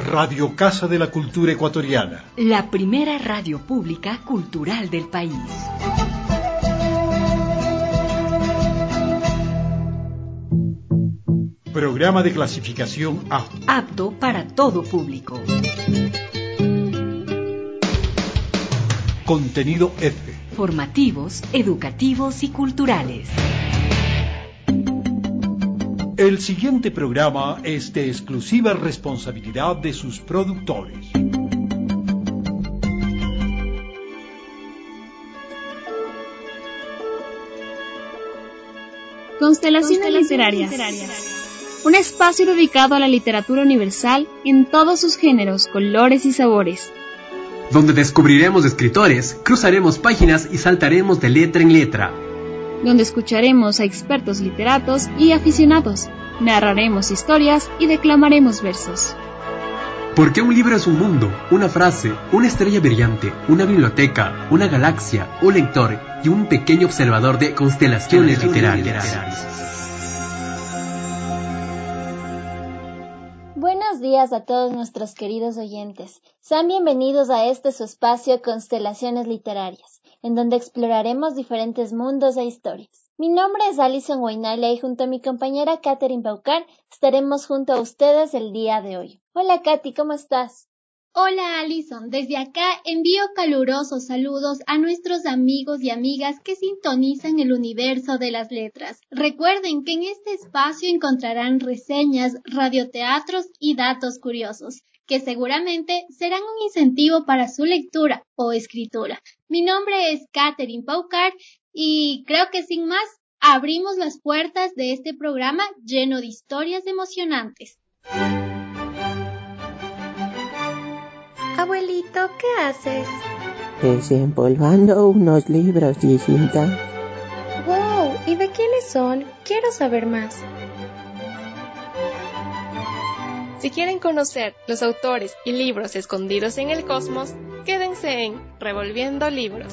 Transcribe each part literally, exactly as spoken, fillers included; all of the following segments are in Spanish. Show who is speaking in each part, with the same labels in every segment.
Speaker 1: Radio Casa de la Cultura Ecuatoriana.
Speaker 2: La primera radio pública cultural del país.
Speaker 1: Programa de clasificación A.
Speaker 2: Apto para todo público.
Speaker 1: Contenido F.
Speaker 2: Formativos, educativos y culturales.
Speaker 1: El siguiente programa es de exclusiva responsabilidad de sus productores.
Speaker 3: Constelaciones Literarias. Un espacio dedicado a la literatura universal en todos sus géneros, colores y sabores.
Speaker 4: Donde descubriremos escritores, cruzaremos páginas y saltaremos de letra en letra.
Speaker 3: Donde escucharemos a expertos literatos y aficionados, narraremos historias y declamaremos versos.
Speaker 4: Porque un libro es un mundo, una frase, una estrella brillante, una biblioteca, una galaxia, un lector y un pequeño observador de constelaciones literarias.
Speaker 5: Buenos días a todos nuestros queridos oyentes. Sean bienvenidos a este su espacio Constelaciones Literarias, en donde exploraremos diferentes mundos e historias. Mi nombre es Alison Guainalla y junto a mi compañera Catherine Paucar estaremos junto a ustedes el día de hoy. Hola Katy, ¿cómo estás?
Speaker 6: Hola Alison, desde acá envío calurosos saludos a nuestros amigos y amigas que sintonizan el universo de las letras. Recuerden que en este espacio encontrarán reseñas, radioteatros y datos curiosos, que seguramente serán un incentivo para su lectura o escritura. Mi nombre es Catherine Paucar y creo que sin más abrimos las puertas de este programa lleno de historias emocionantes.
Speaker 7: Abuelito, ¿qué haces?
Speaker 8: Desempolvando unos libros, hijita.
Speaker 7: ¡Wow! ¿Y de quiénes son? Quiero saber más.
Speaker 9: Si quieren conocer los autores y libros escondidos en el cosmos, quédense en Revolviendo Libros.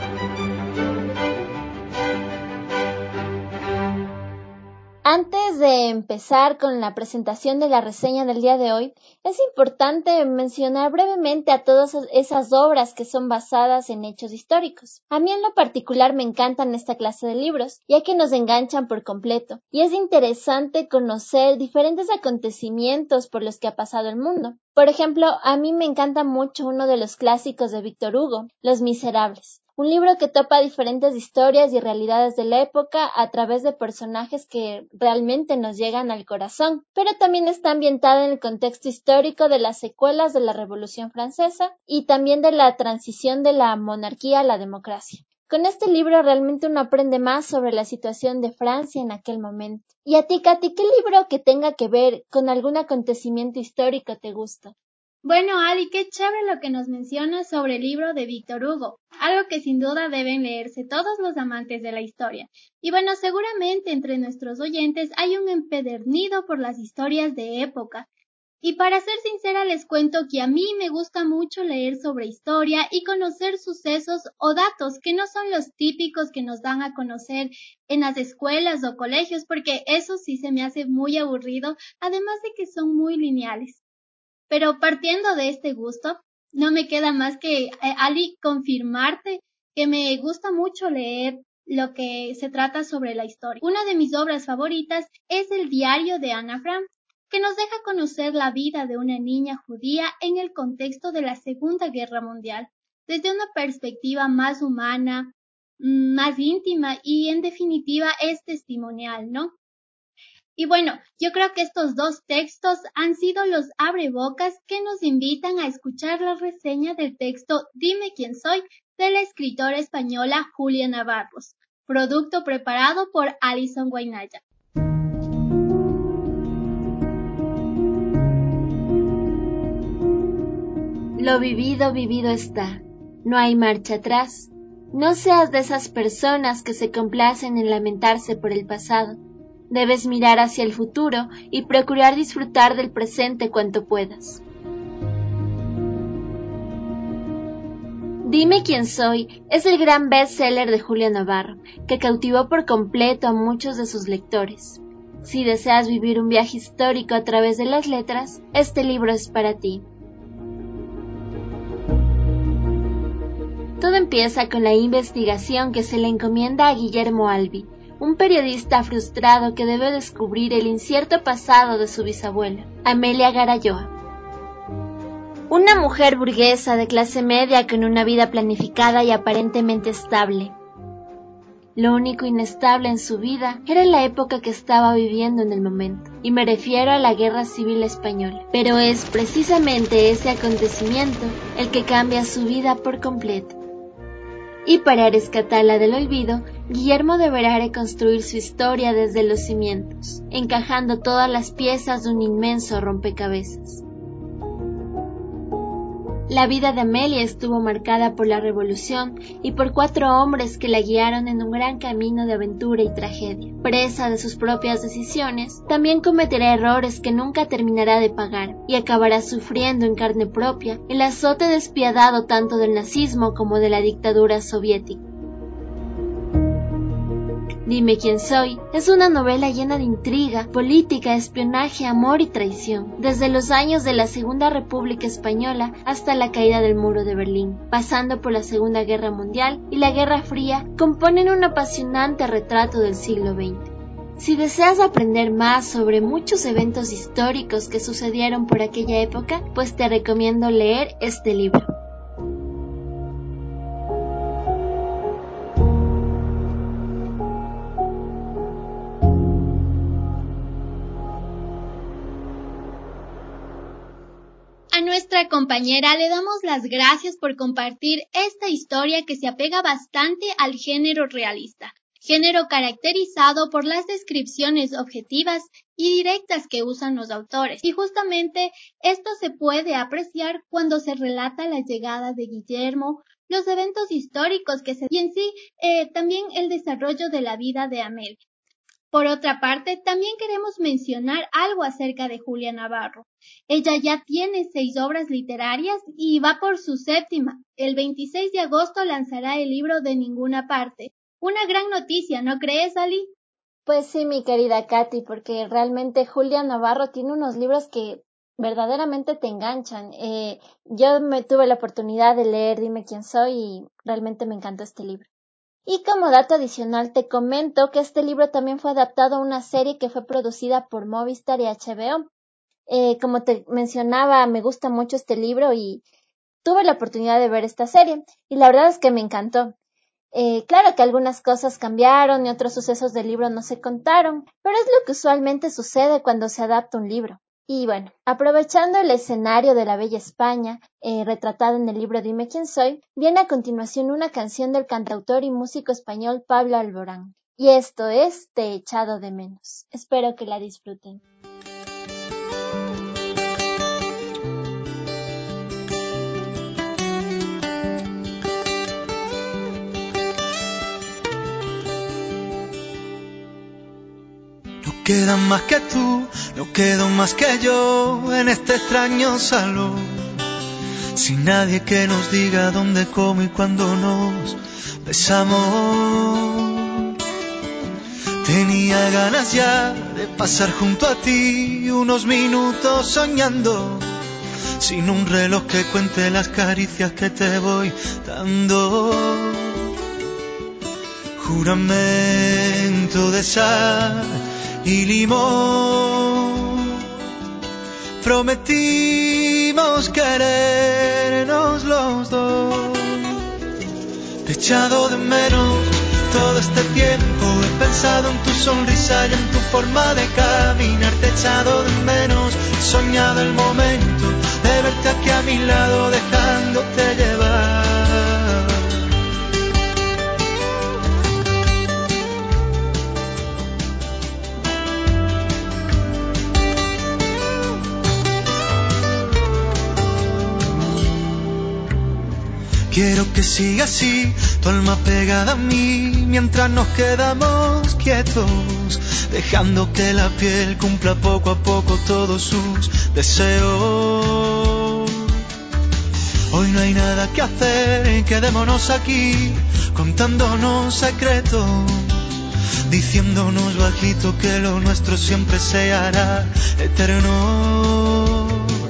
Speaker 5: Antes de empezar con la presentación de la reseña del día de hoy, es importante mencionar brevemente a todas esas obras que son basadas en hechos históricos. A mí en lo particular me encantan esta clase de libros, ya que nos enganchan por completo, y es interesante conocer diferentes acontecimientos por los que ha pasado el mundo. Por ejemplo, a mí me encanta mucho uno de los clásicos de Víctor Hugo, Los Miserables. Un libro que topa diferentes historias y realidades de la época a través de personajes que realmente nos llegan al corazón, pero también está ambientada en el contexto histórico de las secuelas de la Revolución Francesa y también de la transición de la monarquía a la democracia. Con este libro realmente uno aprende más sobre la situación de Francia en aquel momento. Y a ti, Katy, ¿qué libro que tenga que ver con algún acontecimiento histórico te gusta?
Speaker 6: Bueno, Ali, qué chévere lo que nos mencionas sobre el libro de Víctor Hugo, algo que sin duda deben leerse todos los amantes de la historia. Y bueno, seguramente entre nuestros oyentes hay un empedernido por las historias de época. Y para ser sincera les cuento que a mí me gusta mucho leer sobre historia y conocer sucesos o datos que no son los típicos que nos dan a conocer en las escuelas o colegios, porque eso sí se me hace muy aburrido, además de que son muy lineales. Pero partiendo de este gusto, no me queda más que, eh, Ali, confirmarte que me gusta mucho leer lo que se trata sobre la historia. Una de mis obras favoritas es el diario de Ana Frank, que nos deja conocer la vida de una niña judía en el contexto de la Segunda Guerra Mundial, desde una perspectiva más humana, más íntima y en definitiva es testimonial, ¿no? Y bueno, yo creo que estos dos textos han sido los abrebocas que nos invitan a escuchar la reseña del texto Dime quién soy, de la escritora española Julia Navarros, producto preparado por Alison Guainalla.
Speaker 5: Lo vivido, vivido está. No hay marcha atrás. No seas de esas personas que se complacen en lamentarse por el pasado. Debes mirar hacia el futuro y procurar disfrutar del presente cuanto puedas. Dime quién soy es el gran bestseller de Julia Navarro, que cautivó por completo a muchos de sus lectores. Si deseas vivir un viaje histórico a través de las letras, este libro es para ti. Todo empieza con la investigación que se le encomienda a Guillermo Albi, un periodista frustrado que debe descubrir el incierto pasado de su bisabuela, Amelia Garayoa. Una mujer burguesa de clase media con una vida planificada y aparentemente estable. Lo único inestable en su vida era la época que estaba viviendo en el momento, y me refiero a la Guerra Civil Española. Pero es precisamente ese acontecimiento el que cambia su vida por completo. Y para rescatarla del olvido, Guillermo deberá reconstruir su historia desde los cimientos, encajando todas las piezas de un inmenso rompecabezas. La vida de Amelia estuvo marcada por la revolución y por cuatro hombres que la guiaron en un gran camino de aventura y tragedia. Presa de sus propias decisiones, también cometerá errores que nunca terminará de pagar y acabará sufriendo en carne propia el azote despiadado tanto del nazismo como de la dictadura soviética. Dime quién soy es una novela llena de intriga, política, espionaje, amor y traición, desde los años de la Segunda República Española hasta la caída del Muro de Berlín, pasando por la Segunda Guerra Mundial y la Guerra Fría, componen un apasionante retrato del siglo veinte. Si deseas aprender más sobre muchos eventos históricos que sucedieron por aquella época, pues te recomiendo leer este libro.
Speaker 6: A nuestra compañera le damos las gracias por compartir esta historia que se apega bastante al género realista, género caracterizado por las descripciones objetivas y directas que usan los autores. Y justamente esto se puede apreciar cuando se relata la llegada de Guillermo, los eventos históricos que se y en sí eh, también el desarrollo de la vida de Amelia. Por otra parte, también queremos mencionar algo acerca de Julia Navarro. Ella ya tiene seis obras literarias y va por su séptima. El veintiséis de agosto lanzará el libro De Ninguna Parte. Una gran noticia, ¿no crees, Ali?
Speaker 5: Pues sí, mi querida Katy, porque realmente Julia Navarro tiene unos libros que verdaderamente te enganchan. Eh, yo me tuve la oportunidad de leer Dime quién soy y realmente me encantó este libro. Y como dato adicional te comento que este libro también fue adaptado a una serie que fue producida por Movistar y H B O. Eh, como te mencionaba, me gusta mucho este libro y tuve la oportunidad de ver esta serie y la verdad es que me encantó. Eh, claro que algunas cosas cambiaron y otros sucesos del libro no se contaron, pero es lo que usualmente sucede cuando se adapta un libro. Y bueno, aprovechando el escenario de la bella España, eh, retratado en el libro Dime quién soy, viene a continuación una canción del cantautor y músico español Pablo Alborán. Y esto es Te he echado de menos. Espero que la disfruten.
Speaker 10: No queda más que tú, no quedo más que yo en este extraño salón, sin nadie que nos diga dónde, cómo y cuándo nos besamos. Tenía ganas ya de pasar junto a ti unos minutos soñando, sin un reloj que cuente las caricias que te voy dando. Juramento de sal y limón, prometimos querernos los dos. Te he echado de menos todo este tiempo, he pensado en tu sonrisa y en tu forma de caminar. Te he echado de menos, he soñado el momento de verte aquí a mi lado, dejándote llevar. Quiero que siga así, tu alma pegada a mí, mientras nos quedamos quietos, dejando que la piel cumpla poco a poco todos sus deseos. Hoy no hay nada que hacer, quedémonos aquí, contándonos secretos, diciéndonos bajito que lo nuestro siempre se hará eterno.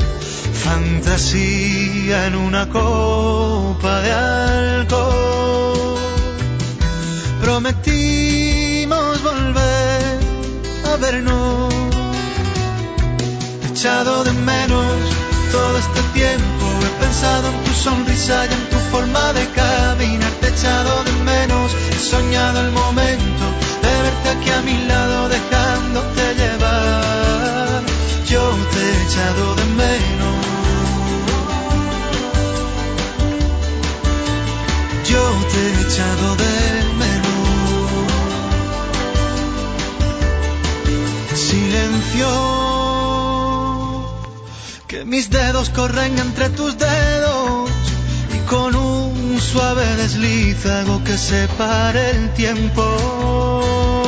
Speaker 10: Fantasía en una copa de alcohol. Prometimos volver a vernos. He echado de menos todo este tiempo. He pensado en tu sonrisa y en tu forma de caminar. Te he echado de menos. He soñado el momento de verte aquí a mi lado, dejándote llevar. Yo te he echado de menos. Yo te he echado de menos. Silencio, que mis dedos corren entre tus dedos y con un suave desliz hago que se pare el tiempo.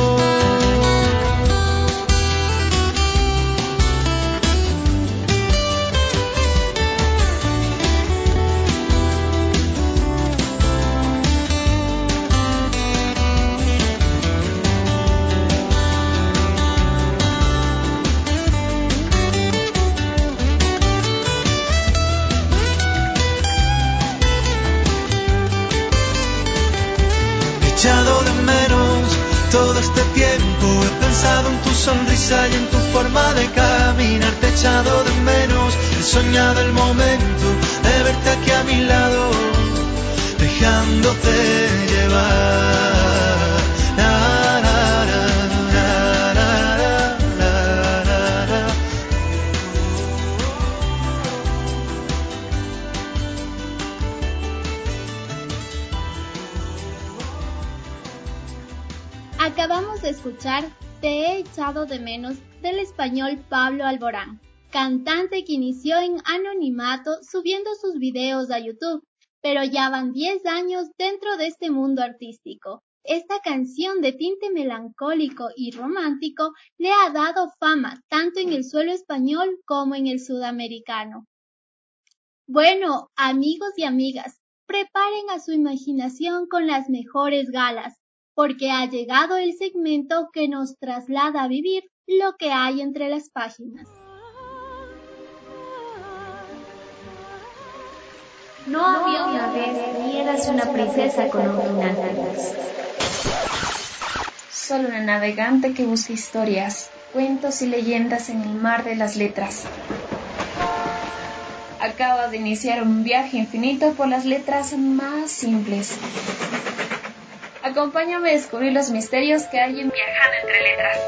Speaker 10: He echado de menos todo este tiempo. He pensado en tu sonrisa y en tu forma de caminar. Te he echado de menos. He soñado el momento de verte aquí a mi lado, dejándote llevar. La, la, la, la, la, la, la, la.
Speaker 6: Acabamos de escuchar Te he echado de menos del español Pablo Alborán, cantante que inició en anonimato subiendo sus videos a YouTube, pero ya van diez años dentro de este mundo artístico. Esta canción de tinte melancólico y romántico le ha dado fama tanto en el suelo español como en el sudamericano. Bueno, amigos y amigas, preparen a su imaginación con las mejores galas, porque ha llegado el segmento que nos traslada a vivir lo que hay entre las páginas.
Speaker 3: No había una vez ni eras una princesa con un final feliz. Solo una navegante que busca historias, cuentos y leyendas en el mar de las letras. Acaba de iniciar un viaje infinito por las letras más simples. Acompáñame a descubrir los misterios que hay en Viajando entre Letras.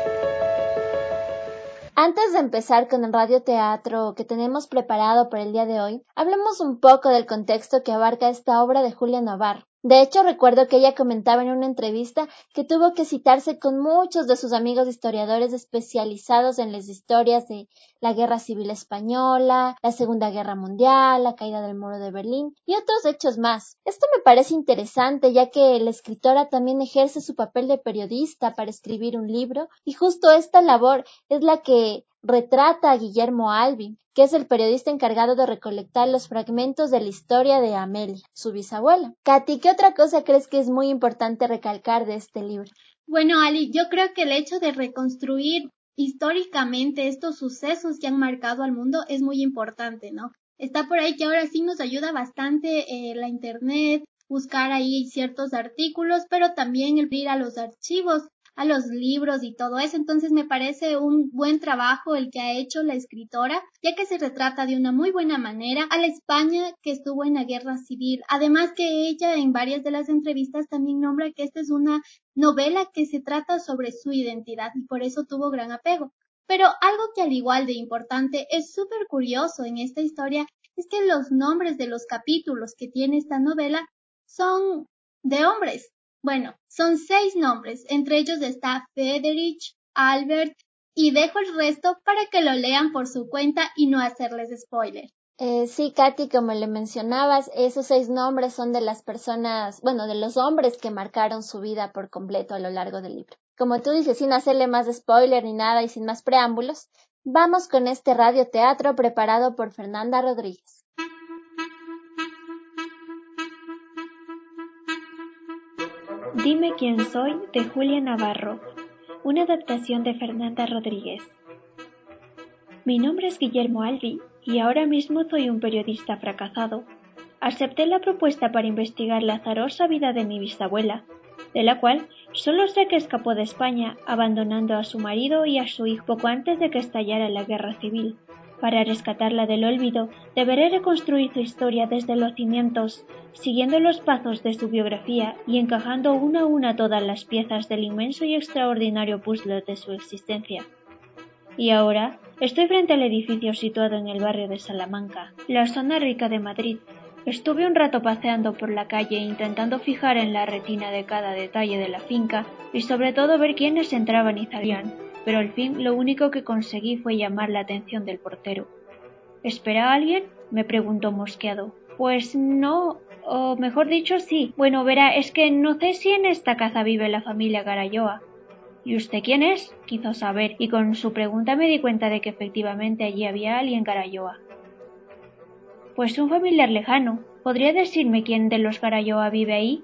Speaker 5: Antes de empezar con el radioteatro que tenemos preparado para el día de hoy, hablemos un poco del contexto que abarca esta obra de Julia Navarro. De hecho, recuerdo que ella comentaba en una entrevista que tuvo que citarse con muchos de sus amigos historiadores especializados en las historias de la Guerra Civil Española, la Segunda Guerra Mundial, la caída del Muro de Berlín y otros hechos más. Esto me parece interesante, ya que la escritora también ejerce su papel de periodista para escribir un libro, y justo esta labor es la que retrata a Guillermo Albi, que es el periodista encargado de recolectar los fragmentos de la historia de Amelia, su bisabuela. Katy, ¿qué otra cosa crees que es muy importante recalcar de este libro?
Speaker 6: Bueno, Ali, yo creo que el hecho de reconstruir históricamente estos sucesos que han marcado al mundo es muy importante, ¿no? Está por ahí que ahora sí nos ayuda bastante eh, la internet, buscar ahí ciertos artículos, pero también el ir a los archivos, a los libros y todo eso. Entonces me parece un buen trabajo el que ha hecho la escritora, ya que se retrata de una muy buena manera a la España que estuvo en la guerra civil. Además que ella en varias de las entrevistas también nombra que esta es una novela que se trata sobre su identidad y por eso tuvo gran apego. Pero algo que al igual de importante es súper curioso en esta historia es que los nombres de los capítulos que tiene esta novela son de hombres. Bueno, son seis nombres, entre ellos está Friedrich, Albert, y dejo el resto para que lo lean por su cuenta y no hacerles spoiler.
Speaker 5: Eh, sí, Katy, como le mencionabas, esos seis nombres son de las personas, bueno, de los hombres que marcaron su vida por completo a lo largo del libro. Como tú dices, sin hacerle más spoiler ni nada y sin más preámbulos, vamos con este radioteatro preparado por Fernanda Rodríguez.
Speaker 11: Dime quién soy, de Julia Navarro, una adaptación de Fernanda Rodríguez. Mi nombre es Guillermo Albi y ahora mismo soy un periodista fracasado. Acepté la propuesta para investigar la azarosa vida de mi bisabuela, de la cual solo sé que escapó de España, abandonando a su marido y a su hijo poco antes de que estallara la guerra civil. Para rescatarla del olvido, deberé reconstruir su historia desde los cimientos, siguiendo los pasos de su biografía y encajando una a una todas las piezas del inmenso y extraordinario puzzle de su existencia. Y ahora estoy frente al edificio situado en el barrio de Salamanca, la zona rica de Madrid. Estuve un rato paseando por la calle intentando fijar en la retina de cada detalle de la finca y sobre todo ver quiénes entraban y salían, pero al fin lo único que conseguí fue llamar la atención del portero. ¿Espera a alguien?, me preguntó mosqueado. Pues no, o mejor dicho sí. Bueno, verá, es que no sé si en esta casa vive la familia Garayoa. ¿Y usted quién es?, quiso saber, y con su pregunta me di cuenta de que efectivamente allí había alguien Garayoa. Pues un familiar lejano. ¿Podría decirme quién de los Garayoa vive ahí?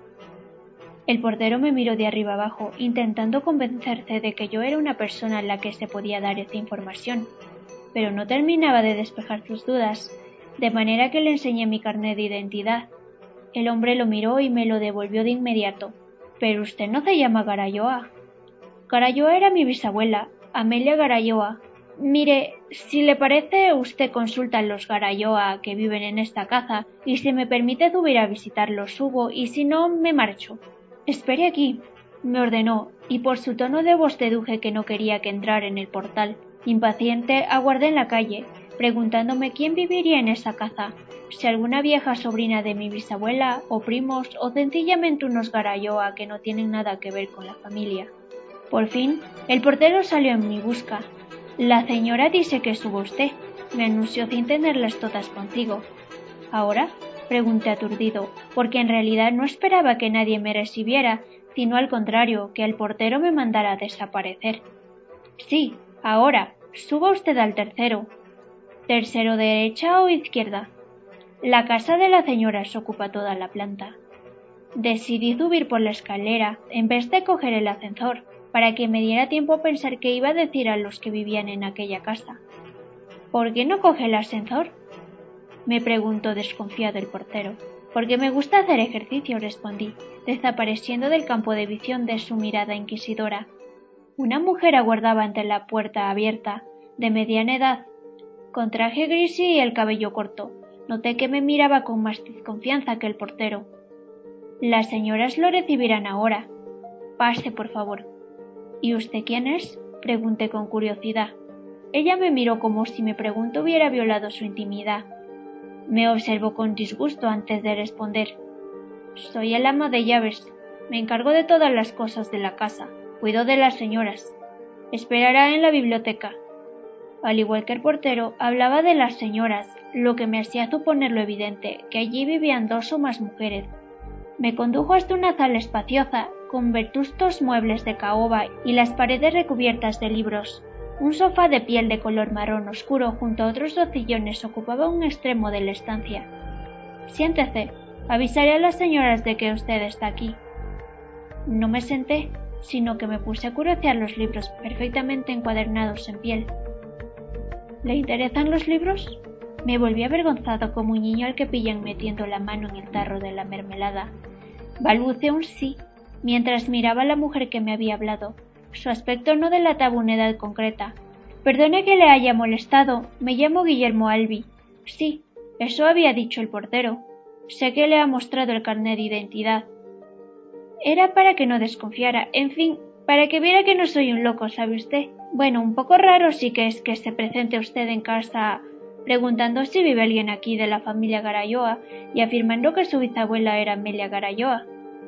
Speaker 11: El portero me miró de arriba abajo, intentando convencerse de que yo era una persona a la que se podía dar esa información, pero no terminaba de despejar sus dudas, de manera que le enseñé mi carnet de identidad. El hombre lo miró y me lo devolvió de inmediato. «Pero usted no se llama Garayoa». «Garayoa era mi bisabuela, Amelia Garayoa. Mire, si le parece, usted consulta a los Garayoa que viven en esta casa, y si me permite subir a visitarlos subo, y si no, me marcho». «Espere aquí», me ordenó, y por su tono de voz deduje que no quería que entrara en el portal. Impaciente, aguardé en la calle, preguntándome quién viviría en esa casa, si alguna vieja sobrina de mi bisabuela, o primos, o sencillamente unos Garayoa que no tienen nada que ver con la familia. Por fin, el portero salió en mi busca. «La señora dice que suba usted», me anunció sin tenerlas todas consigo. «¿Ahora?», pregunté aturdido, porque en realidad no esperaba que nadie me recibiera, sino al contrario, que el portero me mandara a desaparecer. «Sí, ahora. Suba usted al tercero». «¿Tercero derecha o izquierda?» «La casa de la señora se ocupa toda la planta». Decidí subir por la escalera, en vez de coger el ascensor, para que me diera tiempo a pensar qué iba a decir a los que vivían en aquella casa. «¿Por qué no coge el ascensor?», me preguntó desconfiado el portero. «Porque me gusta hacer ejercicio», respondí, desapareciendo del campo de visión de su mirada inquisidora. Una mujer aguardaba ante la puerta abierta, de mediana edad, con traje gris y el cabello corto. Noté que me miraba con más desconfianza que el portero. «Las señoras lo recibirán ahora. Pase, por favor». «¿Y usted quién es?», pregunté con curiosidad. Ella me miró como si mi pregunta hubiera violado su intimidad. Me observó con disgusto antes de responder. «Soy el ama de llaves. Me encargo de todas las cosas de la casa. Cuido de las señoras. Esperará en la biblioteca». Al igual que el portero, hablaba de las señoras, lo que me hacía suponer lo evidente, que allí vivían dos o más mujeres. Me condujo hasta una sala espaciosa, con vetustos muebles de caoba y las paredes recubiertas de libros. Un sofá de piel de color marrón oscuro junto a otros dos sillones ocupaba un extremo de la estancia. «Siéntese. Avisaré a las señoras de que usted está aquí». No me senté, sino que me puse a curiosear los libros perfectamente encuadernados en piel. «¿Le interesan los libros?». Me volví avergonzado como un niño al que pillan metiendo la mano en el tarro de la mermelada. Balbuceé un sí, mientras miraba a la mujer que me había hablado. Su aspecto no delataba una edad concreta. «Perdone que le haya molestado. Me llamo Guillermo Albi». «Sí, eso había dicho el portero. Sé que le ha mostrado el carnet de identidad». Era para que no desconfiara, en fin, para que viera que no soy un loco, ¿sabe usted? Bueno, un poco raro sí que es que se presente usted en casa preguntando si vive alguien aquí de la familia Garayoa y afirmando que su bisabuela era Amelia Garayoa.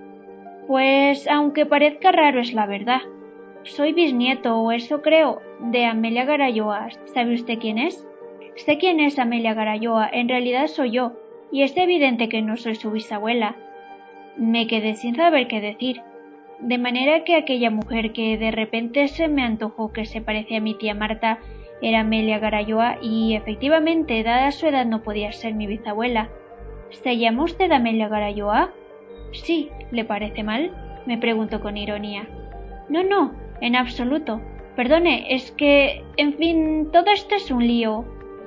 Speaker 11: Pues, aunque parezca raro, es la verdad. Soy bisnieto, o eso creo, de Amelia Garayoa. ¿Sabe usted quién es? Sé quién es Amelia Garayoa, en realidad soy yo, y es evidente que no soy su bisabuela. Me quedé sin saber qué decir, de manera que aquella mujer que de repente se me antojó que se parecía a mi tía Marta era Amelia Garayoa y, efectivamente, dada su edad no podía ser mi bisabuela. ¿Se llama usted Amelia Garayoa? Sí, ¿le parece mal? me preguntó con ironía. No, no, en absoluto. Perdone, es que, en fin, todo esto es un lío.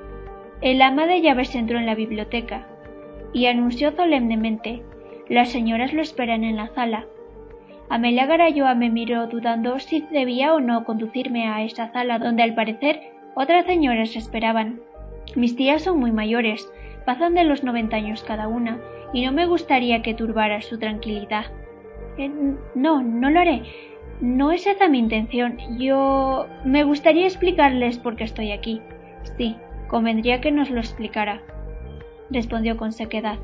Speaker 11: El ama de llaves entró en la biblioteca y anunció solemnemente: las señoras lo esperan en la sala. Amelia Garayoa me miró dudando si debía o no conducirme a esa sala donde al parecer otras señoras esperaban. Mis tías son muy mayores, pasan de los noventa años cada una, y no me gustaría que turbara su tranquilidad. Eh, no, no lo haré. No es esa mi intención. Yo... me gustaría explicarles por qué estoy aquí. Sí, convendría que nos lo explicara, respondió con sequedad.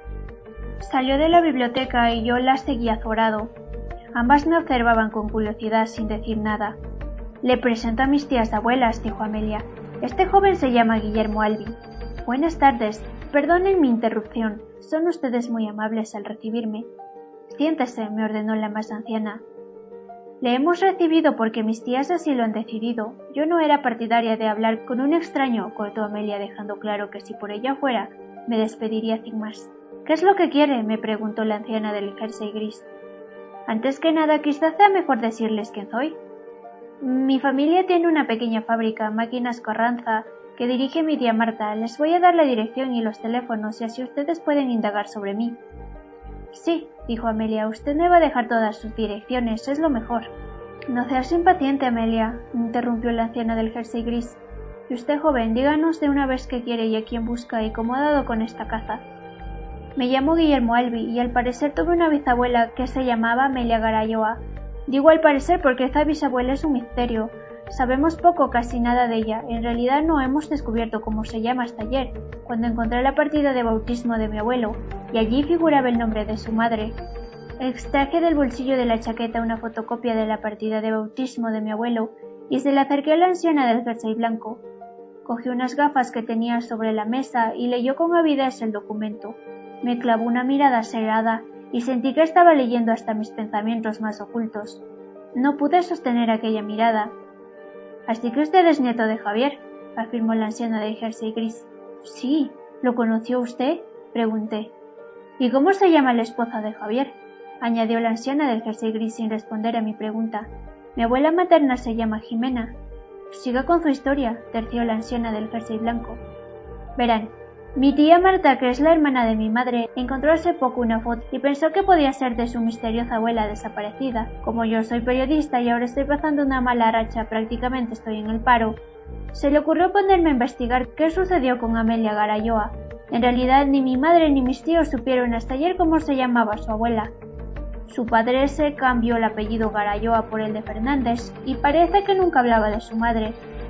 Speaker 11: Salió de la biblioteca y yo la seguí azorado. Ambas me observaban con curiosidad sin decir nada. Le presento a mis tías abuelas, dijo Amelia. Este joven se llama Guillermo Albi. Buenas tardes. Perdonen mi interrupción. Son ustedes muy amables al recibirme. Siéntese, me ordenó la más anciana. Le hemos recibido porque mis tías así lo han decidido. Yo no era partidaria de hablar con un extraño, cortó Amelia, dejando claro que si por ella fuera, me despediría sin más. ¿Qué es lo que quiere?, me preguntó la anciana del jersey gris. Antes que nada, quizás sea mejor decirles quién soy. Mi familia tiene una pequeña fábrica, Máquinas Carranza, que dirige mi tía Marta. Les voy a dar la dirección y los teléfonos y así ustedes pueden indagar sobre mí. Sí, dijo Amelia, usted me va a dejar todas sus direcciones, es lo mejor. No seas impaciente, Amelia, interrumpió la anciana del jersey gris. Y usted, joven, díganos de una vez qué quiere y a quién busca y cómo ha dado con esta caza. Me llamo Guillermo Albi y al parecer tuve una bisabuela que se llamaba Amelia Garayoa. Digo al parecer porque esta bisabuela es un misterio. Sabemos poco, casi nada de ella. En realidad no hemos descubierto cómo se llama hasta ayer, cuando encontré la partida de bautismo de mi abuelo, y allí figuraba el nombre de su madre. Extraje del bolsillo de la chaqueta una fotocopia de la partida de bautismo de mi abuelo y se la acerqué a la anciana del jersey blanco. Cogió unas gafas que tenía sobre la mesa y leyó con avidez el documento. Me clavó una mirada serada y sentí que estaba leyendo hasta mis pensamientos más ocultos. No pude sostener aquella mirada. «Así que usted es nieto de Javier», afirmó la anciana del jersey gris. «Sí, ¿lo conoció usted?», pregunté. «¿Y cómo se llama la esposa de Javier?», añadió la anciana del jersey gris sin responder a mi pregunta. «Mi abuela materna se llama Jimena». «Siga con su historia», terció la anciana del jersey blanco. «Verán, mi tía Marta, que es la hermana de mi madre, encontró hace poco una foto y pensó que podía ser de su misteriosa abuela desaparecida. Como yo soy periodista y ahora estoy pasando una mala racha, prácticamente estoy en el paro, se le ocurrió ponerme a investigar qué sucedió con Amelia Garayoa. En realidad ni mi madre ni mis tíos supieron hasta ayer cómo se llamaba su abuela. Su padre se cambió el apellido Garayoa por el de Fernández y parece que nunca hablaba de su madre.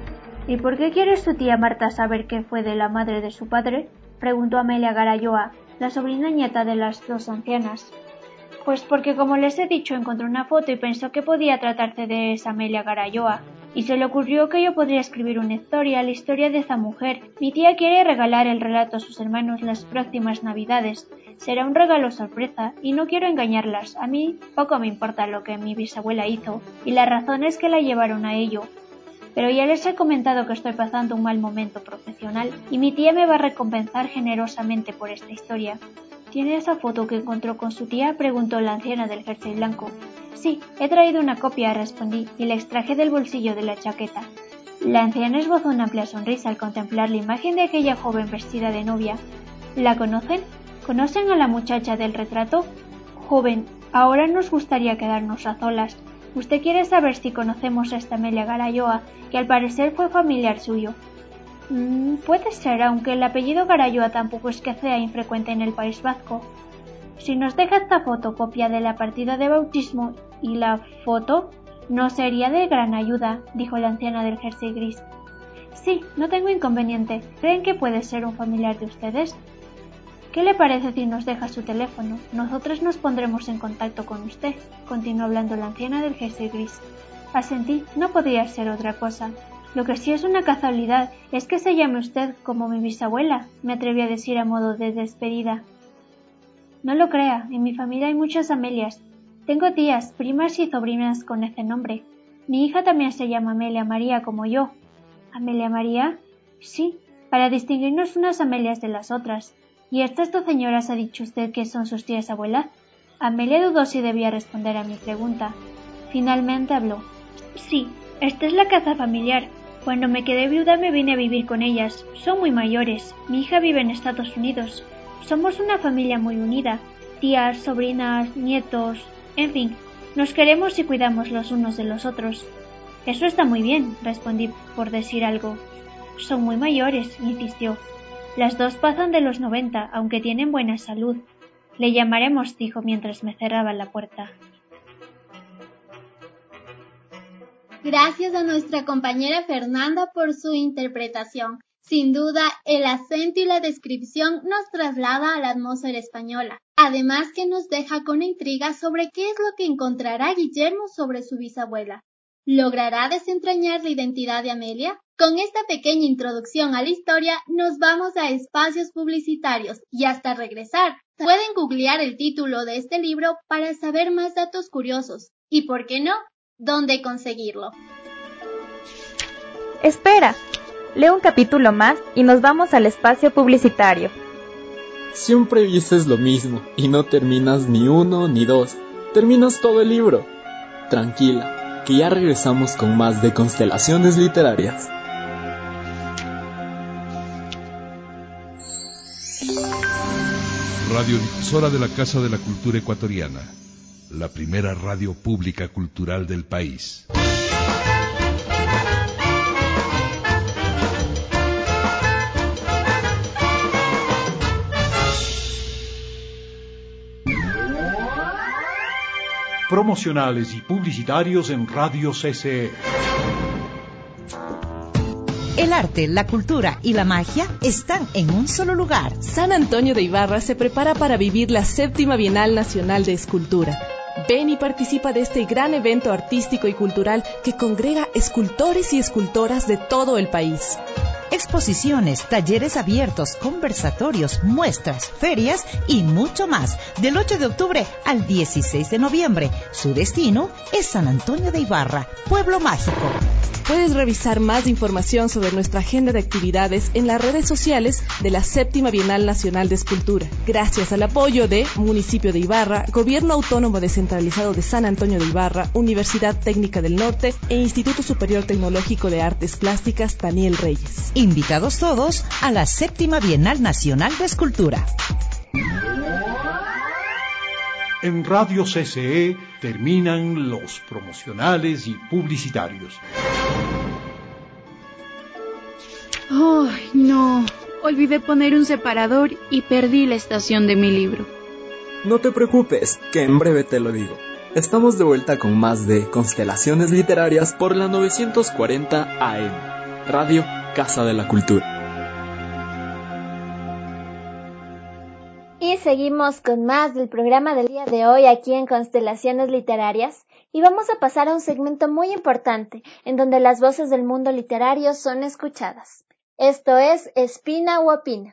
Speaker 11: ¿Y por qué quiere su tía Marta saber qué fue de la madre de su padre?, preguntó Amelia Garayoa, la sobrina nieta de las dos ancianas. Pues porque, como les he dicho, encontró una foto y pensó que podía tratarse de esa Amelia Garayoa, y se le ocurrió que yo podría escribir una historia, la historia de esa mujer. Mi tía quiere regalar el relato a sus hermanos las próximas Navidades. Será un regalo sorpresa, y no quiero engañarlas. A mí poco me importa lo que mi bisabuela hizo, y las razones que la llevaron a ello. Pero ya les he comentado que estoy pasando un mal momento profesional y mi tía me va a recompensar generosamente por esta historia. ¿Tiene esa foto que encontró con su tía?, preguntó la anciana del jersey blanco. Sí, he traído una copia, respondí, y la extraje del bolsillo de la chaqueta. La anciana esbozó una amplia sonrisa al contemplar la imagen de aquella joven vestida de novia. ¿La conocen? ¿Conocen a la muchacha del retrato? Joven, ahora nos gustaría quedarnos a solas. Usted quiere saber si conocemos a esta Amelia Garayoa, que al parecer fue familiar suyo. Mm, puede ser, aunque el apellido Garayoa tampoco es que sea infrecuente en el País Vasco. Si nos deja esta fotocopia de la partida de bautismo y la foto, no sería de gran ayuda, dijo la anciana del jersey gris. Sí, no tengo inconveniente. ¿Creen que puede ser un familiar de ustedes? ¿Qué le parece si nos deja su teléfono? Nosotros nos pondremos en contacto con usted, continuó hablando la anciana del jersey gris. Asentí, no podría ser otra cosa. Lo que sí es una casualidad es que se llame usted como mi bisabuela, me atreví a decir a modo de despedida. No lo crea, en mi familia hay muchas Amelias. Tengo tías, primas y sobrinas con ese nombre. Mi hija también se llama Amelia María como yo. ¿Amelia María? Sí, para distinguirnos unas Amelias de las otras. ¿Y estas dos señoras ha dicho usted que son sus tías abuelas? Amelia dudó si debía responder a mi pregunta. Finalmente habló. Sí, esta es la casa familiar. Cuando me quedé viuda me vine a vivir con ellas. Son muy mayores. Mi hija vive en Estados Unidos. Somos una familia muy unida. Tías, sobrinas, nietos... En fin, nos queremos y cuidamos los unos de los otros. Eso está muy bien, respondí por decir algo. Son muy mayores, insistió. Las dos pasan de los noventa, aunque tienen buena salud. Le llamaremos, dijo mientras me cerraba la puerta.
Speaker 6: Gracias a nuestra compañera Fernanda por su interpretación. Sin duda, el acento y la descripción nos traslada a la atmósfera española. Además que nos deja con intriga sobre qué es lo que encontrará Guillermo sobre su bisabuela. ¿Logrará desentrañar la identidad de Amelia? Con esta pequeña introducción a la historia, nos vamos a espacios publicitarios y hasta regresar. Pueden googlear el título de este libro para saber más datos curiosos. Y, ¿por qué no?, ¿dónde conseguirlo?
Speaker 12: Espera, lee un capítulo más y nos vamos al espacio publicitario.
Speaker 13: Siempre dices lo mismo y no terminas ni uno ni dos. Terminas todo el libro. Tranquila, que ya regresamos con más de Constelaciones Literarias.
Speaker 14: Radiodifusora de la Casa de la Cultura Ecuatoriana, la primera radio pública cultural del país.
Speaker 1: Promocionales y publicitarios en Radio C C E.
Speaker 15: El arte, la cultura y la magia están en un solo lugar.
Speaker 16: San Antonio de Ibarra se prepara para vivir la séptima Bienal Nacional de Escultura. Ven y participa de este gran evento artístico y cultural que congrega escultores y escultoras de todo el país.
Speaker 15: Exposiciones, talleres abiertos, conversatorios, muestras, ferias y mucho más. Del ocho de octubre al dieciséis de noviembre. Su destino es San Antonio de Ibarra, Pueblo Mágico.
Speaker 16: Puedes revisar más información sobre nuestra agenda de actividades en las redes sociales de la Séptima Bienal Nacional de Escultura. Gracias al apoyo de Municipio de Ibarra, Gobierno Autónomo Descentralizado de San Antonio de Ibarra, Universidad Técnica del Norte e Instituto Superior Tecnológico de Artes Plásticas Daniel Reyes.
Speaker 15: Invitados todos a la Séptima Bienal Nacional de Escultura.
Speaker 1: En Radio C C E terminan los promocionales y publicitarios.
Speaker 3: ¡Ay, no! Olvidé poner un separador y perdí la estación de mi libro.
Speaker 13: No te preocupes, que en breve te lo digo. Estamos de vuelta con más de Constelaciones Literarias por la novecientos cuarenta A M, Radio Casa de la Cultura.
Speaker 5: Y seguimos con más del programa del día de hoy aquí en Constelaciones Literarias y vamos a pasar a un segmento muy importante en donde las voces del mundo literario son escuchadas. Esto es Espina u Opina.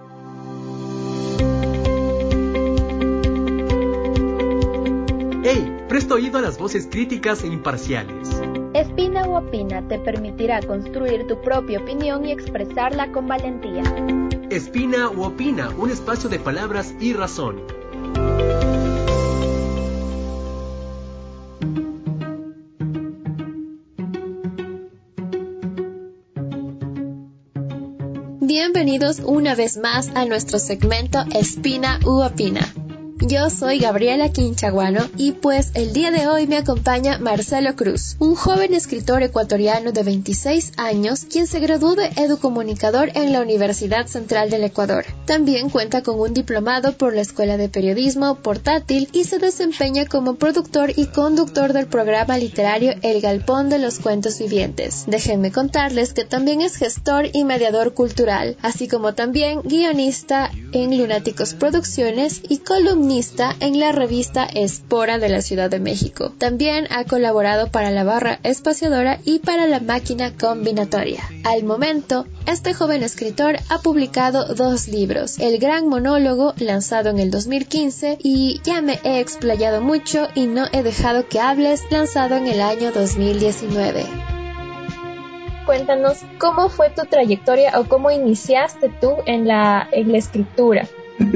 Speaker 4: ¡Hey! Presta oído a las voces críticas e imparciales.
Speaker 9: Espina u Opina te permitirá construir tu propia opinión y expresarla con valentía.
Speaker 4: Espina u Opina, un espacio de palabras y razón.
Speaker 9: Bienvenidos una vez más a nuestro segmento Espina u Opina. Yo soy Gabriela Quinchaguano y pues el día de hoy me acompaña Marcelo Cruz, un joven escritor ecuatoriano de veintiséis años quien se graduó de educomunicador en la Universidad Central del Ecuador. También cuenta con un diplomado por la Escuela de Periodismo Portátil y se desempeña como productor y conductor del programa literario El Galpón de los Cuentos Vivientes. Déjenme contarles que también es gestor y mediador cultural, así como también guionista en Lunáticos Producciones y columnista en la revista Espora de la Ciudad de México. También ha colaborado para La Barra Espaciadora y para La Máquina Combinatoria. Al momento, este joven escritor ha publicado dos libros: El Gran Monólogo, lanzado en el dos mil quince, y Ya me he explayado mucho y no he dejado que hables, lanzado en el año dos mil diecinueve. Cuéntanos, ¿cómo fue tu trayectoria o cómo iniciaste tú en la, en la escritura?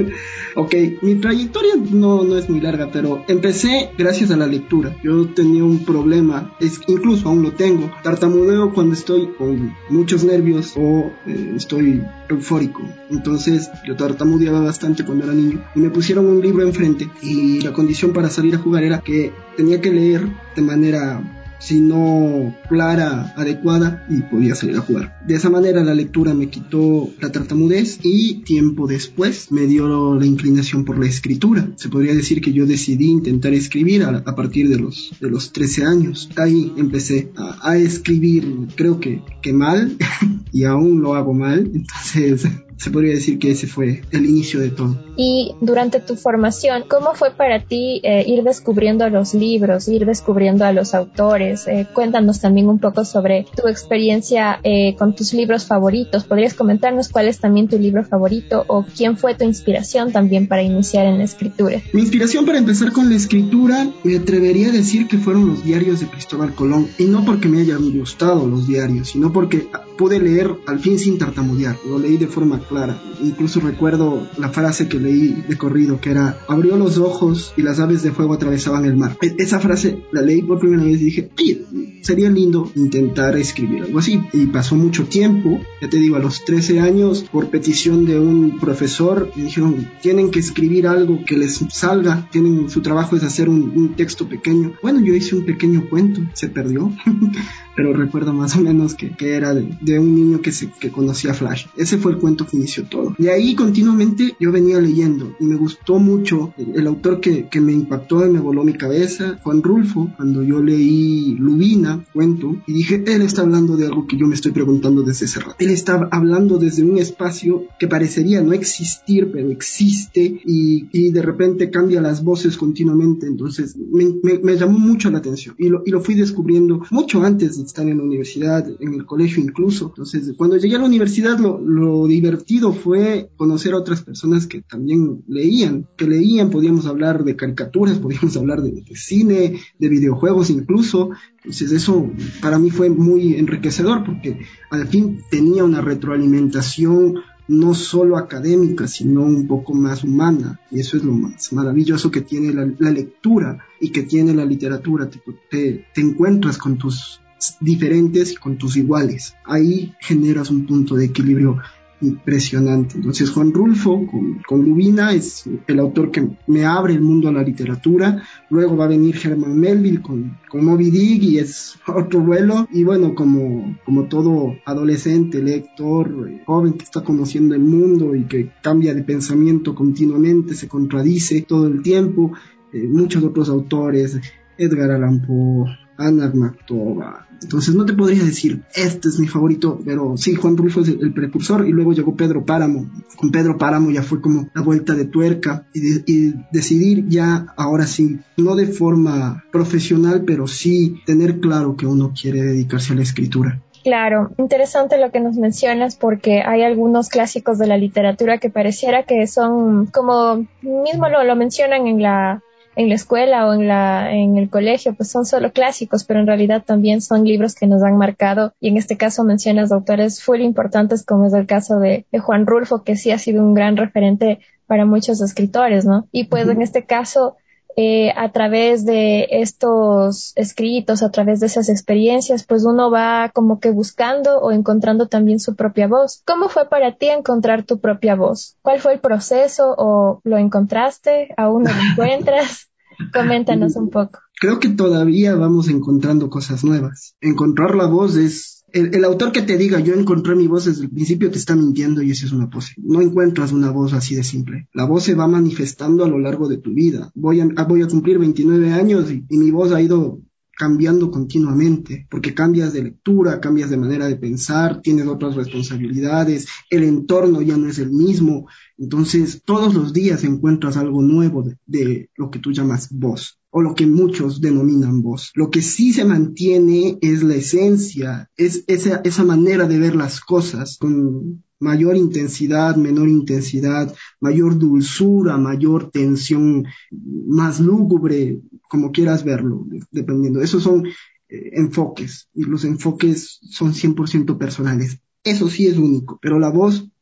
Speaker 17: Ok, mi trayectoria no, no es muy larga, pero empecé gracias a la lectura. Yo tenía un problema, es, incluso aún lo tengo, tartamudeo cuando estoy con muchos nervios o eh, estoy eufórico. Entonces yo tartamudeaba bastante cuando era niño y me pusieron un libro enfrente y la condición para salir a jugar era que tenía que leer de manera, si no clara, adecuada, y podía salir a jugar. De esa manera la lectura me quitó la tartamudez y tiempo después me dio la inclinación por la escritura. Se podría decir que yo decidí intentar escribir a, a partir de los, de los trece años. Ahí empecé a, a escribir, creo que, que mal, y aún lo hago mal, entonces se podría decir que ese fue el inicio de todo.
Speaker 9: Y durante tu formación, ¿cómo fue para ti eh, ir descubriendo los libros, ir descubriendo a los autores? Eh, cuéntanos también un poco sobre tu experiencia eh, con tus libros favoritos. ¿Podrías comentarnos cuál es también tu libro favorito o quién fue tu inspiración también para iniciar en la escritura?
Speaker 17: Mi inspiración para empezar con la escritura, me atrevería a decir que fueron los diarios de Cristóbal Colón. Y no porque me hayan gustado los diarios, sino porque pude leer al fin sin tartamudear. Lo leí de forma clara. Incluso recuerdo la frase que leí de corrido, que era: abrió los ojos y las aves de fuego atravesaban el mar. E- esa frase la leí por primera vez y dije, oye, sería lindo intentar escribir algo así. Y pasó mucho tiempo, ya te digo, a los trece años, por petición de un profesor, me dijeron, tienen que escribir algo que les salga, tienen, su trabajo es hacer un, un texto pequeño. Bueno, yo hice un pequeño cuento, se perdió. Pero recuerdo más o menos que, que era de, de un niño que, se, que conocía a Flash. Ese fue el cuento que inició todo. De ahí continuamente yo venía leyendo y me gustó mucho el, el autor que, que me impactó y me voló mi cabeza, Juan Rulfo. Cuando yo leí Lubina, cuento, y dije, él está hablando de algo que yo me estoy preguntando desde ese rato. Él está hablando desde un espacio que parecería no existir, pero existe, y, y de repente cambia las voces continuamente. Entonces me, me, me llamó mucho la atención y lo, y lo fui descubriendo mucho antes de estar en la universidad, en el colegio incluso. Entonces, cuando llegué a la universidad, lo, lo divertido fue conocer a otras personas que también leían, que leían, podíamos hablar de caricaturas, podíamos hablar de, de cine, de videojuegos incluso. Entonces, eso para mí fue muy enriquecedor, porque al fin tenía una retroalimentación no solo académica, sino un poco más humana, y eso es lo más maravilloso que tiene la, la lectura y que tiene la literatura. Te, te, te encuentras con tus diferentes y con tus iguales. Ahí generas un punto de equilibrio impresionante. Entonces Juan Rulfo con, con Lubina es el autor que me abre el mundo a la literatura. Luego va a venir Herman Melville con, con Moby Dick, y es otro vuelo. Y bueno, como, como todo adolescente, lector, eh, joven que está conociendo el mundo y que cambia de pensamiento continuamente, se contradice todo el tiempo, eh, muchos otros autores, Edgar Allan Poe, Anna Akhmatova. Entonces no te podría decir este es mi favorito, pero sí, Juan Rulfo es el, el precursor. Y luego llegó Pedro Páramo. Con Pedro Páramo ya fue como la vuelta de tuerca y, de, y decidir ya, ahora sí, no de forma profesional, pero sí tener claro que uno quiere dedicarse a la escritura.
Speaker 9: Claro, interesante lo que nos mencionas, porque hay algunos clásicos de la literatura que pareciera que son, como mismo lo, lo mencionan en la en la escuela o en la en el colegio, pues son solo clásicos, pero en realidad también son libros que nos han marcado, y en este caso mencionas autores full importantes, como es el caso de, de Juan Rulfo, que sí ha sido un gran referente para muchos escritores, ¿no? Y pues en este caso, eh, a través de estos escritos, a través de esas experiencias, pues uno va como que buscando o encontrando también su propia voz. ¿Cómo fue para ti encontrar tu propia voz? ¿Cuál fue el proceso, o lo encontraste? ¿Aún no lo encuentras? Coméntanos un poco.
Speaker 17: Creo que todavía vamos encontrando cosas nuevas. Encontrar la voz es... El, el autor que te diga yo encontré mi voz desde el principio te está mintiendo, y eso es una pose. No encuentras una voz así de simple. La voz se va manifestando a lo largo de tu vida. Voy a, voy a cumplir veintinueve años y, y mi voz ha ido cambiando continuamente, porque cambias de lectura, cambias de manera de pensar, tienes otras responsabilidades, el entorno ya no es el mismo. Entonces todos los días encuentras algo nuevo de, de lo que tú llamas voz, o lo que muchos denominan voz. Lo que sí se mantiene es la esencia, es esa, esa manera de ver las cosas con mayor intensidad, menor intensidad, mayor dulzura, mayor tensión, más lúgubre, como quieras verlo, dependiendo. Esos son eh, enfoques, y los enfoques son cien por ciento personales. Eso sí es único, pero la voz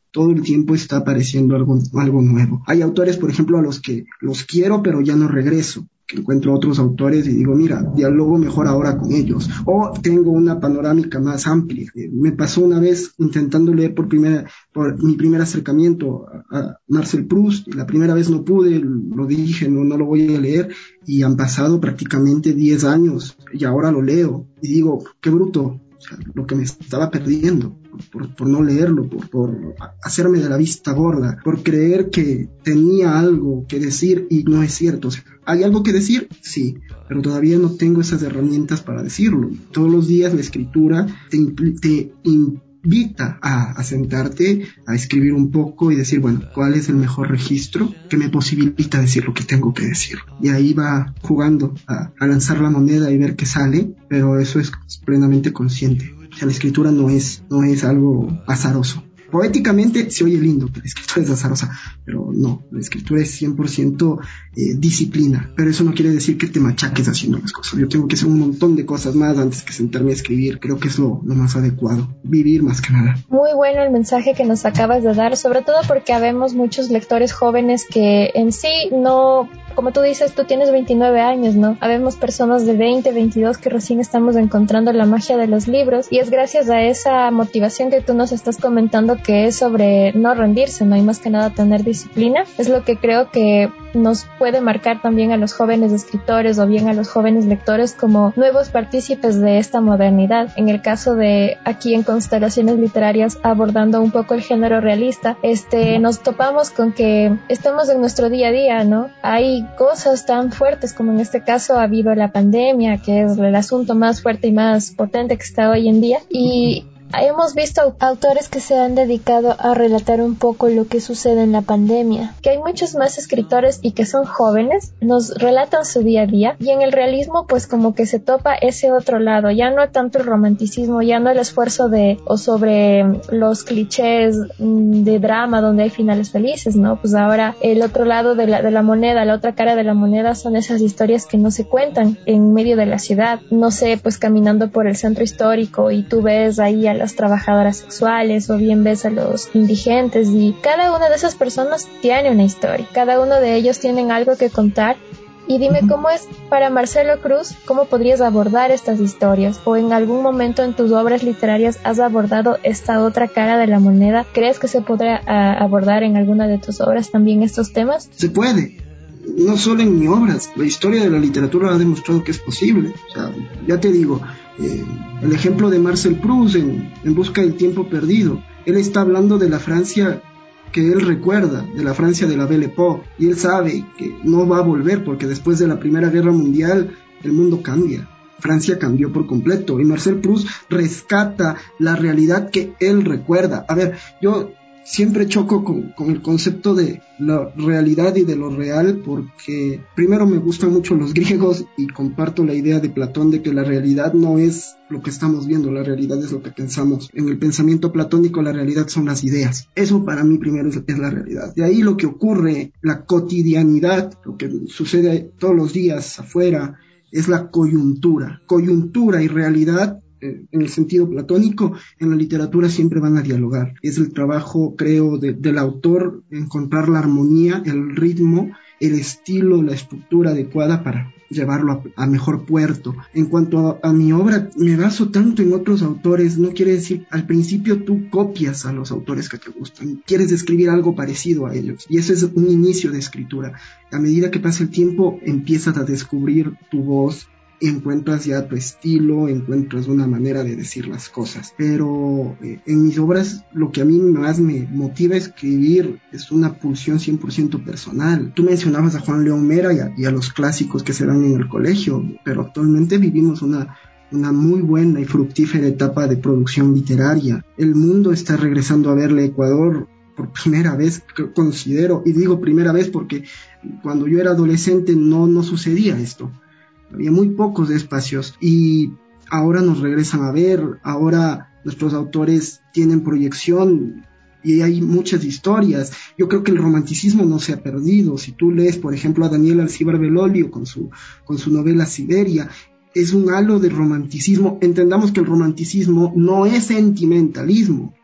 Speaker 17: todo el tiempo está apareciendo algo, algo nuevo. Hay autores, por ejemplo, a los que los quiero, pero ya no regreso. Que encuentro otros autores y digo, mira, dialogo mejor ahora con ellos. O tengo una panorámica más amplia. Eh, me pasó una vez intentando leer por primera, por mi primer acercamiento a, a Marcel Proust, y la primera vez no pude, lo dije, no, no lo voy a leer, y han pasado prácticamente diez años, y ahora lo leo, y digo, qué bruto. O sea, lo que me estaba perdiendo por, por no leerlo, por, por hacerme de la vista gorda, por creer que tenía algo que decir y no es cierto. O sea, ¿hay algo que decir? Sí, pero todavía no tengo esas herramientas para decirlo. Todos los días la escritura te, te invita a, a sentarte, a escribir un poco y decir, bueno, ¿cuál es el mejor registro que me posibilita decir lo que tengo que decir? Y ahí va jugando a, a lanzar la moneda y ver qué sale, pero eso es plenamente consciente. O sea, la escritura no es, no es algo azaroso. Poéticamente se oye lindo que la escritura es azarosa, pero no, la escritura es cien por ciento eh, disciplina, pero eso no quiere decir que te machaques haciendo las cosas. Yo tengo que hacer un montón de cosas más antes que sentarme a escribir, creo que es lo, lo más adecuado, vivir más que nada.
Speaker 9: Muy bueno el mensaje que nos acabas de dar, sobre todo porque habemos muchos lectores jóvenes que en sí no... Como tú dices, tú tienes veintinueve años, ¿no? Habemos personas de veinte, veintidós que recién estamos encontrando la magia de los libros, y es gracias a esa motivación que tú nos estás comentando, que es sobre no rendirse, ¿no? Y más que nada tener disciplina. Es lo que creo que nos puede marcar también a los jóvenes escritores o bien a los jóvenes lectores como nuevos partícipes de esta modernidad. En el caso de aquí en Constelaciones Literarias, abordando un poco el género realista, este, nos topamos con que estamos en nuestro día a día, ¿no? Hay cosas tan fuertes como en este caso ha habido la pandemia, que es el asunto más fuerte y más potente que está hoy en día, y hemos visto autores que se han dedicado a relatar un poco lo que sucede en la pandemia, que hay muchos más escritores y que son jóvenes, nos relatan su día a día, y en el realismo pues como que se topa ese otro lado, ya no tanto el romanticismo, ya no el esfuerzo de o sobre los clichés de drama donde hay finales felices, ¿no? Pues ahora el otro lado de la, de la moneda, la otra cara de la moneda son esas historias que no se cuentan en medio de la ciudad, no sé, pues caminando por el centro histórico y tú ves ahí a las trabajadoras sexuales o bien ves a los indigentes, y cada una de esas personas tiene una historia, cada uno de ellos tienen algo que contar. Y dime, ¿cómo es para Marcelo Cruz? ¿Cómo podrías abordar estas historias? ¿O en algún momento en tus obras literarias has abordado esta otra cara de la moneda? ¿Crees que se podrá uh, abordar en alguna de tus obras también estos temas?
Speaker 17: Se puede. No solo en mis obras, la historia de la literatura ha demostrado que es posible. O sea, ya te digo, eh, el ejemplo de Marcel Proust en, en Busca del tiempo perdido. Él está hablando de la Francia que él recuerda, de la Francia de la Belle Époque, y él sabe que no va a volver porque después de la Primera Guerra Mundial el mundo cambia. Francia cambió por completo y Marcel Proust rescata la realidad que él recuerda. A ver, yo siempre choco con, con el concepto de la realidad y de lo real, porque primero me gustan mucho los griegos y comparto la idea de Platón de que la realidad no es lo que estamos viendo, la realidad es lo que pensamos. En el pensamiento platónico la realidad son las ideas. Eso para mí primero es, es la realidad. De ahí lo que ocurre, la cotidianidad, lo que sucede todos los días afuera, es la coyuntura. Coyuntura y realidad, en el sentido platónico, en la literatura siempre van a dialogar. Es el trabajo, creo, de, del autor encontrar la armonía, el ritmo, el estilo, la estructura adecuada para llevarlo a, a mejor puerto. En cuanto a, a mi obra, me baso tanto en otros autores, no quiere decir, al principio tú copias a los autores que te gustan, quieres escribir algo parecido a ellos, y eso es un inicio de escritura. A medida que pasa el tiempo, empiezas a descubrir tu voz, encuentras ya tu estilo, encuentras una manera de decir las cosas. Pero eh, en mis obras lo que a mí más me motiva a escribir es una pulsión cien por ciento personal. Tú mencionabas a Juan León Mera y a, y a los clásicos que se dan en el colegio, pero actualmente vivimos una una muy buena y fructífera etapa de producción literaria. El mundo está regresando a verle a Ecuador por primera vez, considero, y digo primera vez porque cuando yo era adolescente no, no sucedía esto. Había muy pocos espacios y ahora nos regresan a ver, ahora nuestros autores tienen proyección y hay muchas historias. Yo creo que el romanticismo no se ha perdido. Si tú lees, por ejemplo, a Daniel Alcíbar Belolio con su, con su novela Siberia, es un halo de romanticismo. Entendamos que el romanticismo no es sentimentalismo.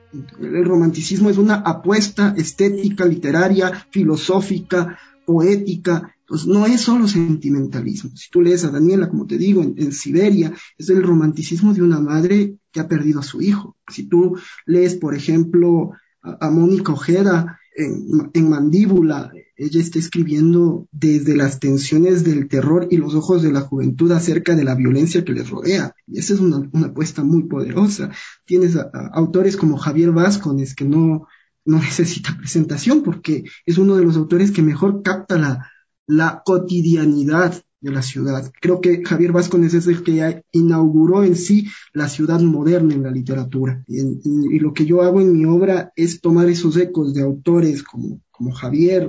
Speaker 17: El romanticismo es una apuesta estética, literaria, filosófica, poética. Pues no es solo sentimentalismo. Si tú lees a Daniela, como te digo, en, en Siberia, es el romanticismo de una madre que ha perdido a su hijo. Si tú lees, por ejemplo, a, a Mónica Ojeda en, en Mandíbula, ella está escribiendo desde las tensiones del terror y los ojos de la juventud acerca de la violencia que les rodea. Y esa es una, una apuesta muy poderosa. Tienes a, a autores como Javier Vázquez, que no, no necesita presentación porque es uno de los autores que mejor capta la, la cotidianidad de la ciudad. Creo que Javier Vázquez es el que inauguró en sí la ciudad moderna en la literatura. Y, en, y lo que yo hago en mi obra es tomar esos ecos de autores como, como Javier,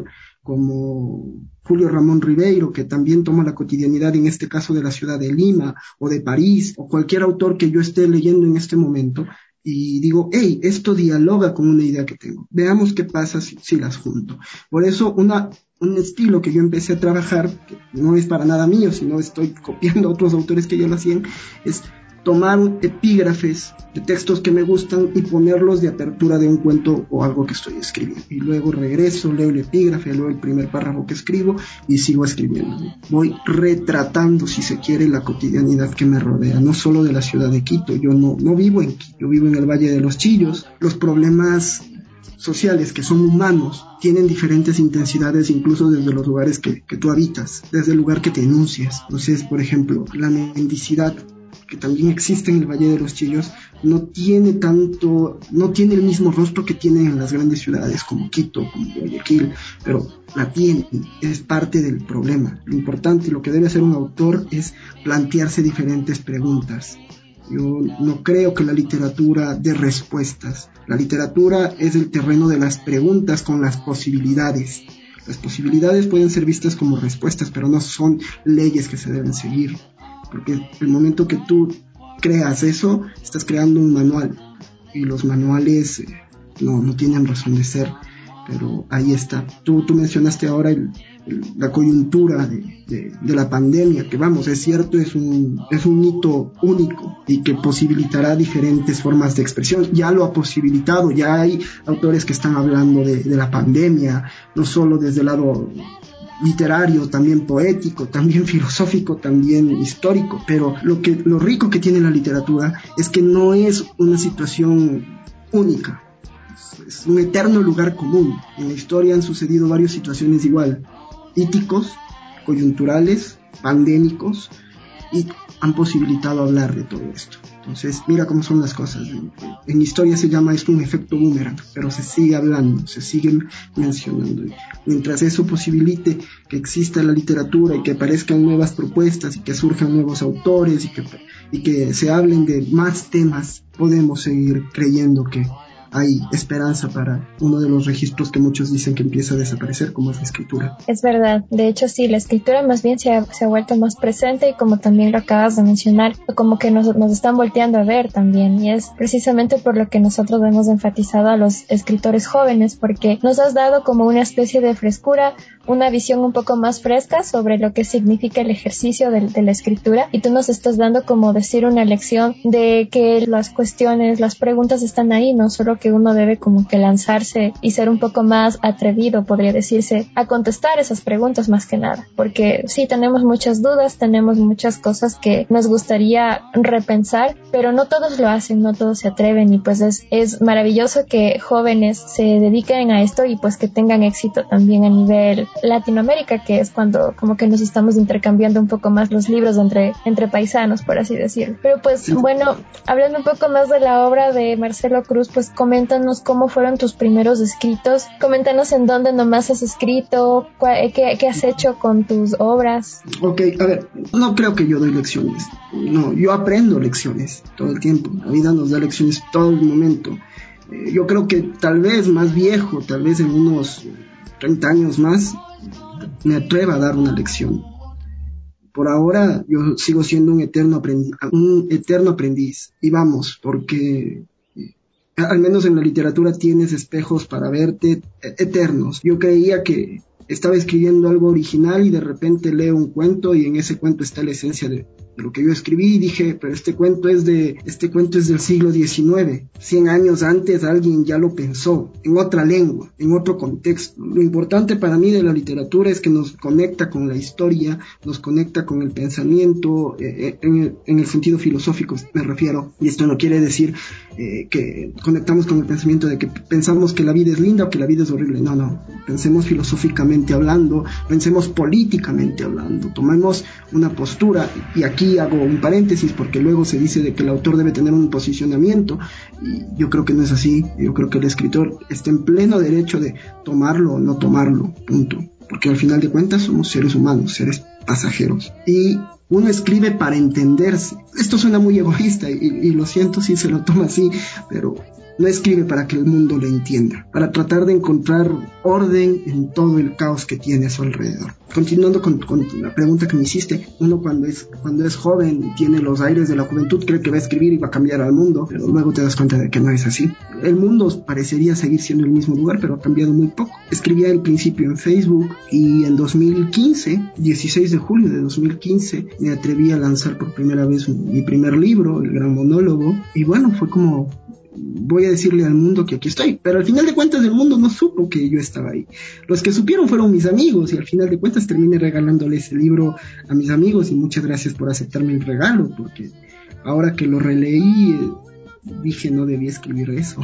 Speaker 17: como Julio Ramón Ribeiro, que también toma la cotidianidad, en este caso de la ciudad de Lima, o de París, o cualquier autor que yo esté leyendo en este momento, y digo, hey, esto dialoga con una idea que tengo. Veamos qué pasa si, si las junto. Por eso, una, un estilo que yo empecé a trabajar, que no es para nada mío, sino estoy copiando a otros autores que ya lo hacían, es tomar epígrafes de textos que me gustan y ponerlos de apertura de un cuento o algo que estoy escribiendo. Y luego regreso, leo el epígrafe, leo el primer párrafo que escribo y sigo escribiendo. Voy retratando, si se quiere, la cotidianidad que me rodea, no solo de la ciudad de Quito. Yo no, no vivo en Quito, yo vivo en el Valle de los Chillos. Los problemas sociales que son humanos tienen diferentes intensidades incluso desde los lugares que, que tú habitas, desde el lugar que te enuncias. Entonces, por ejemplo, la mendicidad, que también existe en el Valle de los Chillos, no tiene tanto, no tiene el mismo rostro que tienen en las grandes ciudades como Quito, como Guayaquil, pero la tiene, es parte del problema. Lo importante y lo que debe hacer un autor es plantearse diferentes preguntas. Yo no creo que la literatura dé respuestas. La literatura es el terreno de las preguntas con las posibilidades. Las posibilidades pueden ser vistas como respuestas, pero no son leyes que se deben seguir. Porque el momento que tú creas eso, estás creando un manual. Y los manuales eh, no, no tienen razón de ser. Pero ahí está. Tú, tú mencionaste ahora el, el, la coyuntura de, de, de la pandemia, que vamos, es cierto, es un, es un hito único y que posibilitará diferentes formas de expresión. Ya lo ha posibilitado, ya hay autores que están hablando de, de la pandemia, no solo desde el lado literario, también poético, también filosófico, también histórico, pero lo que lo rico que tiene la literatura es que no es una situación única, es, es un eterno lugar común. En la historia han sucedido varias situaciones igual, híticos, coyunturales, pandémicos, y han posibilitado hablar de todo esto. Entonces, mira cómo son las cosas. En historia se llama esto un efecto boomerang, pero se sigue hablando, se sigue mencionando. Y mientras eso posibilite que exista la literatura y que aparezcan nuevas propuestas y que surjan nuevos autores y que, y que se hablen de más temas, podemos seguir creyendo que hay esperanza para uno de los registros que muchos dicen que empieza a desaparecer, como es la escritura.
Speaker 9: Es verdad, de hecho sí, la escritura más bien se ha, se ha vuelto más presente y como también lo acabas de mencionar, como que nos, nos están volteando a ver también, y es precisamente por lo que nosotros hemos enfatizado a los escritores jóvenes, porque nos has dado como una especie de frescura, una visión un poco más fresca sobre lo que significa el ejercicio de, de la escritura, y tú nos estás dando como decir una lección de que las cuestiones, las preguntas están ahí, no solo que uno debe como que lanzarse y ser un poco más atrevido, podría decirse, a contestar esas preguntas más que nada, porque sí, tenemos muchas dudas, tenemos muchas cosas que nos gustaría repensar, pero no todos lo hacen, no todos se atreven, y pues es, es maravilloso que jóvenes se dediquen a esto y pues que tengan éxito también a nivel Latinoamérica, que es cuando como que nos estamos intercambiando un poco más los libros entre, entre paisanos, por así decirlo. Pero pues bueno, hablando un poco más de la obra de Marcelo Cruz, pues coméntanos cómo fueron tus primeros escritos, coméntanos en dónde nomás has escrito, cuál, qué, qué has hecho con tus obras.
Speaker 17: Ok, a ver, no creo que yo doy lecciones, no, yo aprendo lecciones todo el tiempo, la vida nos da lecciones todo el momento. Eh, yo creo que tal vez más viejo, tal vez en unos treinta años más, me atreva a dar una lección. Por ahora yo sigo siendo un eterno aprendiz, un eterno aprendiz, y vamos, porque al menos en la literatura tienes espejos para verte eternos. Yo creía que estaba escribiendo algo original y de repente leo un cuento y en ese cuento está la esencia de, de lo que yo escribí, y dije, pero este cuento es de este cuento es del siglo diecinueve, cien años antes alguien ya lo pensó, en otra lengua, en otro contexto. Lo importante para mí de la literatura es que nos conecta con la historia, nos conecta con el pensamiento, eh, en, el, en el sentido filosófico me refiero, y esto no quiere decir eh, que conectamos con el pensamiento de que pensamos que la vida es linda o que la vida es horrible, no, no, pensemos filosóficamente hablando, pensemos políticamente hablando, tomemos una postura, y aquí hago un paréntesis porque luego se dice de que el autor debe tener un posicionamiento, y yo creo que no es así. Yo creo que el escritor está en pleno derecho de tomarlo o no tomarlo, punto, porque al final de cuentas somos seres humanos, seres pasajeros, y uno escribe para entenderse. Esto suena muy egoísta y, y lo siento si se lo toma así, pero no escribe para que el mundo le entienda, para tratar de encontrar orden en todo el caos que tiene a su alrededor. Continuando con, con la pregunta que me hiciste, uno cuando es, cuando es joven y tiene los aires de la juventud cree que va a escribir y va a cambiar al mundo, pero luego te das cuenta de que no es así. El mundo parecería seguir siendo el mismo lugar, pero ha cambiado muy poco. Escribía al principio en Facebook y en dos mil quince, dieciséis de julio de dos mil quince, me atreví a lanzar por primera vez mi primer libro, El Gran Monólogo, y bueno, fue como... voy a decirle al mundo que aquí estoy, pero al final de cuentas el mundo no supo que yo estaba ahí. Los que supieron fueron mis amigos, y al final de cuentas terminé regalándole ese libro a mis amigos, y muchas gracias por aceptarme el regalo, porque ahora que lo releí eh, dije no debía escribir eso.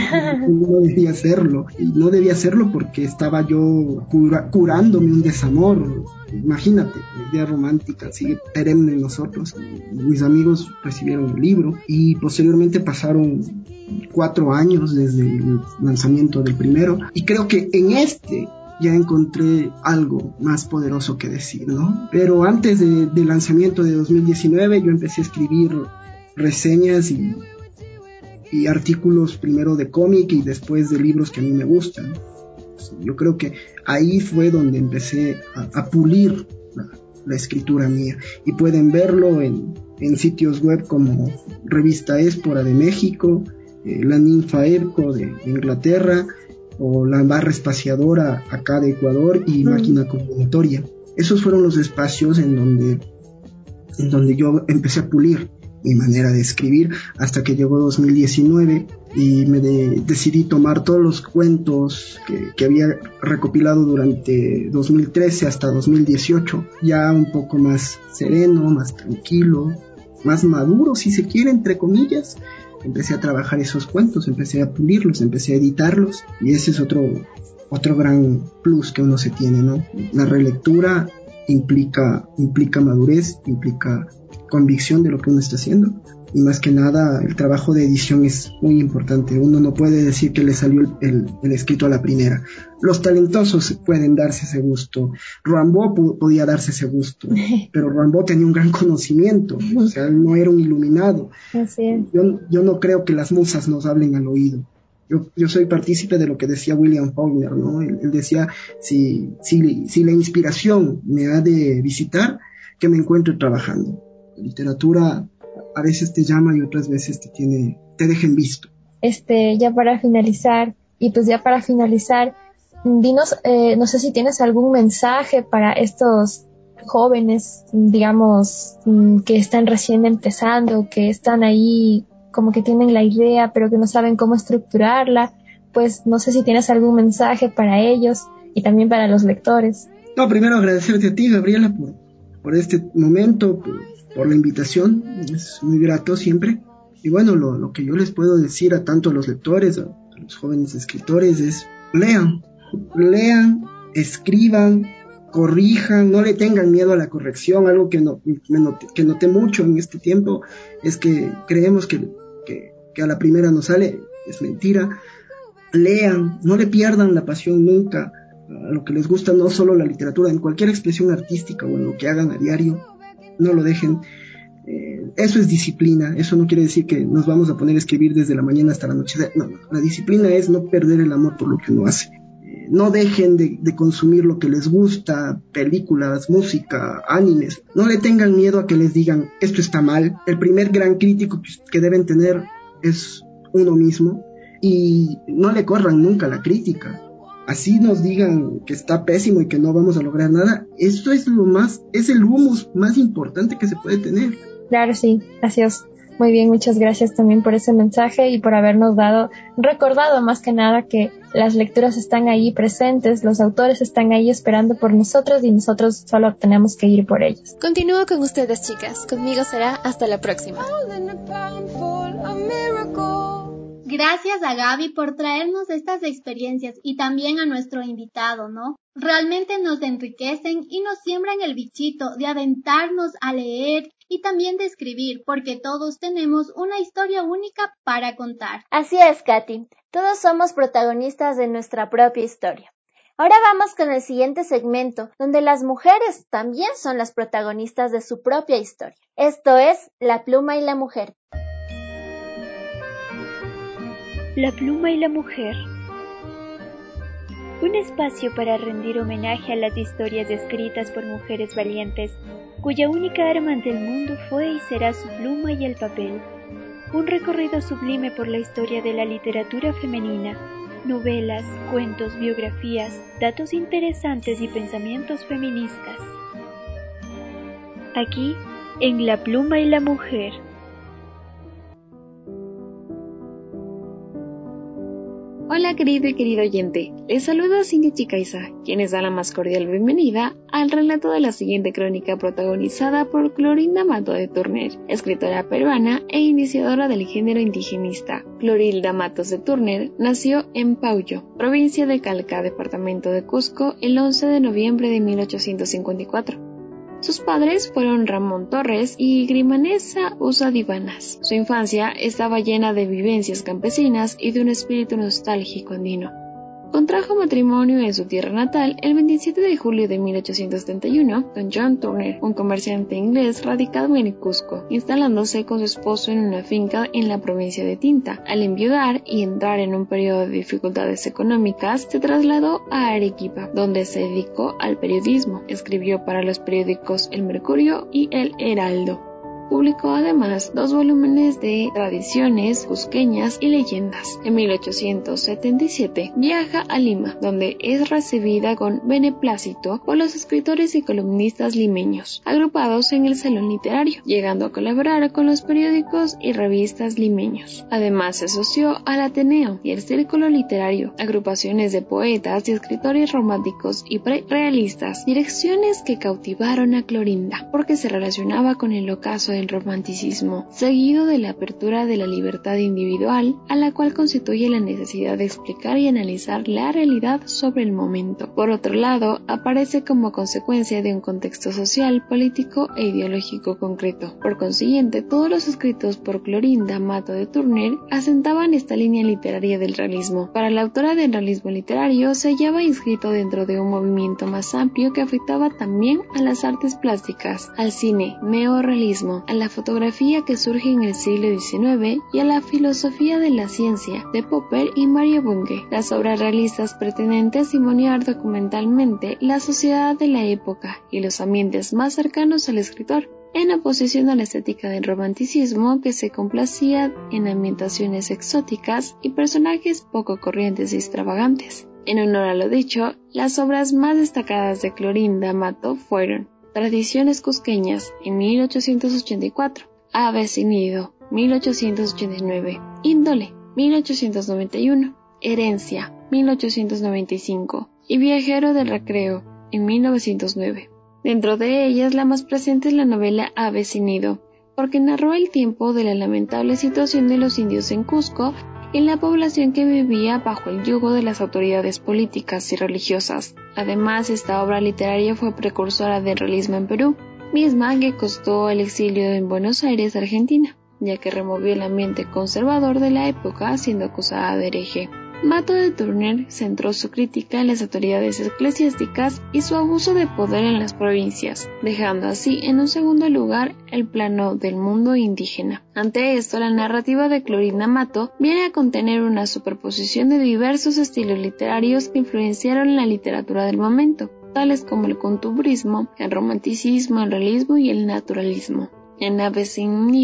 Speaker 17: No debía hacerlo, y no debía hacerlo porque estaba yo cura, curándome un desamor. Imagínate, la idea romántica sigue perenne en nosotros. Mis amigos recibieron el libro y posteriormente pasaron cuatro años desde el lanzamiento del primero, y creo que en este ya encontré algo más poderoso que decir, ¿no? Pero antes de, del lanzamiento de dos mil diecinueve yo empecé a escribir reseñas y, y artículos, primero de cómic y después de libros que a mí me gustan. Yo creo que ahí fue donde empecé a, a pulir la, la escritura mía, y pueden verlo en, en sitios web como Revista Espora de México, eh, La Ninfa Erco de Inglaterra, o La Barra Espaciadora acá de Ecuador, y mm. Máquina Combinatoria. Esos fueron los espacios en donde, en donde yo empecé a pulir mi manera de escribir, hasta que llegó dos mil diecinueve y me de, decidí tomar todos los cuentos que, que había recopilado durante dos mil trece hasta dos mil dieciocho, ya un poco más sereno, más tranquilo, más maduro, si se quiere, entre comillas. Empecé a trabajar esos cuentos, empecé a pulirlos, empecé a editarlos, y ese es otro, otro gran plus que uno se tiene, ¿no? La relectura implica, implica madurez, implica convicción de lo que uno está haciendo, y más que nada el trabajo de edición es muy importante. Uno no puede decir que le salió el, el, el escrito a la primera. Los talentosos pueden darse ese gusto. Rimbaud po- podía darse ese gusto, pero Rimbaud tenía un gran conocimiento, o sea, él no era un iluminado.
Speaker 9: Así es.
Speaker 17: Yo, yo no creo que las musas nos hablen al oído. Yo, yo soy partícipe de lo que decía William Faulkner, ¿no? Él, él decía, si, si, si la inspiración me ha de visitar, que me encuentre trabajando. La literatura a veces te llama y otras veces te tiene, te deja en visto.
Speaker 9: Este, ya para finalizar, y pues ya para finalizar, dinos, eh, no sé si tienes algún mensaje para estos jóvenes, digamos, que están recién empezando, que están ahí como que tienen la idea, pero que no saben cómo estructurarla. Pues no sé si tienes algún mensaje para ellos y también para los lectores.
Speaker 17: No, primero agradecerte a ti, Gabriela, por, por este momento, por, por la invitación. Es muy grato siempre. Y bueno, lo, lo que yo les puedo decir a tanto a los lectores, a, a los jóvenes escritores, es lean, lean, escriban, corrijan, no le tengan miedo a la corrección. Algo que, no, me noté, que noté mucho en este tiempo es que creemos que, que, que a la primera nos sale, es mentira. Lean, no le pierdan la pasión nunca a lo que les gusta, no solo la literatura, en cualquier expresión artística o en lo que hagan a diario, no lo dejen. Eh, eso es disciplina. Eso no quiere decir que nos vamos a poner a escribir desde la mañana hasta la noche. No, no. La disciplina es no perder el amor por lo que uno hace. Eh, no dejen de, de consumir lo que les gusta, películas, música, animes. No le tengan miedo a que les digan esto está mal. El primer gran crítico que deben tener es uno mismo, y no le corran nunca la crítica. así nos digan que está pésimo y que no vamos a lograr nada, esto es lo más, es el humus más importante que se puede tener.
Speaker 9: Claro, sí, gracias. Muy bien, muchas gracias también por ese mensaje y por habernos dado, recordado más que nada que las lecturas están ahí presentes, los autores están ahí esperando por nosotros y nosotros solo tenemos que ir por ellos. Continúo con ustedes, chicas. Conmigo será hasta la próxima.
Speaker 6: Gracias a Gaby por traernos estas experiencias y también a nuestro invitado, ¿no? Realmente nos enriquecen y nos siembran el bichito de aventarnos a leer y también de escribir, porque todos tenemos una historia única para contar.
Speaker 5: Así es, Katy. Todos somos protagonistas de nuestra propia historia. Ahora vamos con el siguiente segmento, donde las mujeres también son las protagonistas de su propia historia. Esto es La pluma y la mujer.
Speaker 11: La pluma y la mujer. Un espacio para rendir homenaje a las historias escritas por mujeres valientes, cuya única arma ante el mundo fue y será su pluma y el papel. Un recorrido sublime por la historia de la literatura femenina, novelas, cuentos, biografías, datos interesantes y pensamientos feministas. Aquí, en La pluma y la mujer.
Speaker 18: Hola querido y querido oyente, les saluda Cindy Chicaiza, quien les da la más cordial bienvenida al relato de la siguiente crónica protagonizada por Clorinda Mato de Turner, escritora peruana e iniciadora del género indigenista. Clorinda Matos de Turner nació en Pauyo, provincia de Calca, departamento de Cusco, el once de noviembre de mil ochocientos cincuenta y cuatro. Sus padres fueron Ramón Torres y Grimanesa Usa Divanas. Su infancia estaba llena de vivencias campesinas y de un espíritu nostálgico andino. Contrajo matrimonio en su tierra natal el veintisiete de julio de mil ochocientos setenta y uno con John Turner, un comerciante inglés radicado en Cusco, instalándose con su esposo en una finca en la provincia de Tinta. Al enviudar y entrar en un periodo de dificultades económicas, se trasladó a Arequipa, donde se dedicó al periodismo. Escribió para los periódicos El Mercurio y El Heraldo. Publicó además dos volúmenes de tradiciones cusqueñas y leyendas. En mil ochocientos setenta y siete viaja a Lima, donde es recibida con beneplácito por los escritores y columnistas limeños, agrupados en el Salón Literario, llegando a colaborar con los periódicos y revistas limeños. Además se asoció al Ateneo y el Círculo Literario, agrupaciones de poetas y escritores románticos y pre-realistas, direcciones que cautivaron a Clorinda, porque se relacionaba con el ocaso de el romanticismo, seguido de la apertura de la libertad individual, a la cual constituye la necesidad de explicar y analizar la realidad sobre el momento. Por otro lado, aparece como consecuencia de un contexto social, político e ideológico concreto. Por consiguiente, todos los escritos por Clorinda Mato de Turner asentaban esta línea literaria del realismo. Para la autora del realismo literario, se hallaba inscrito dentro de un movimiento más amplio que afectaba también a las artes plásticas, al cine, neorrealismo, a la fotografía que surge en el siglo diecinueve y a la filosofía de la ciencia de Popper y Mario Bunge. Las obras realistas pretenden testimoniar documentalmente la sociedad de la época y los ambientes más cercanos al escritor, en oposición a la estética del romanticismo que se complacía en ambientaciones exóticas y personajes poco corrientes y extravagantes. En honor a lo dicho, las obras más destacadas de Clorinda Mato fueron Tradiciones cusqueñas en mil ochocientos ochenta y cuatro, Ave sin nido mil ochocientos ochenta y nueve, Índole mil ochocientos noventa y uno, Herencia mil ochocientos noventa y cinco y Viajero del Recreo en mil novecientos nueve. Dentro de ellas la más presente es la novela Ave sin nido, porque narró el tiempo de la lamentable situación de los indios en Cusco en la población que vivía bajo el yugo de las autoridades políticas y religiosas. Además, esta obra literaria fue precursora del realismo en Perú, misma que costó el exilio en Buenos Aires, Argentina, ya que removió el ambiente conservador de la época siendo acusada de hereje. Mato de Turner centró su crítica en las autoridades eclesiásticas y su abuso de poder en las provincias, dejando así en un segundo lugar el plano del mundo indígena. Ante esto, la narrativa de Clorinda Mato viene a contener una superposición de diversos estilos literarios que influenciaron la literatura del momento, tales como el costumbrismo, el romanticismo, el realismo y el naturalismo. En Ave sin nido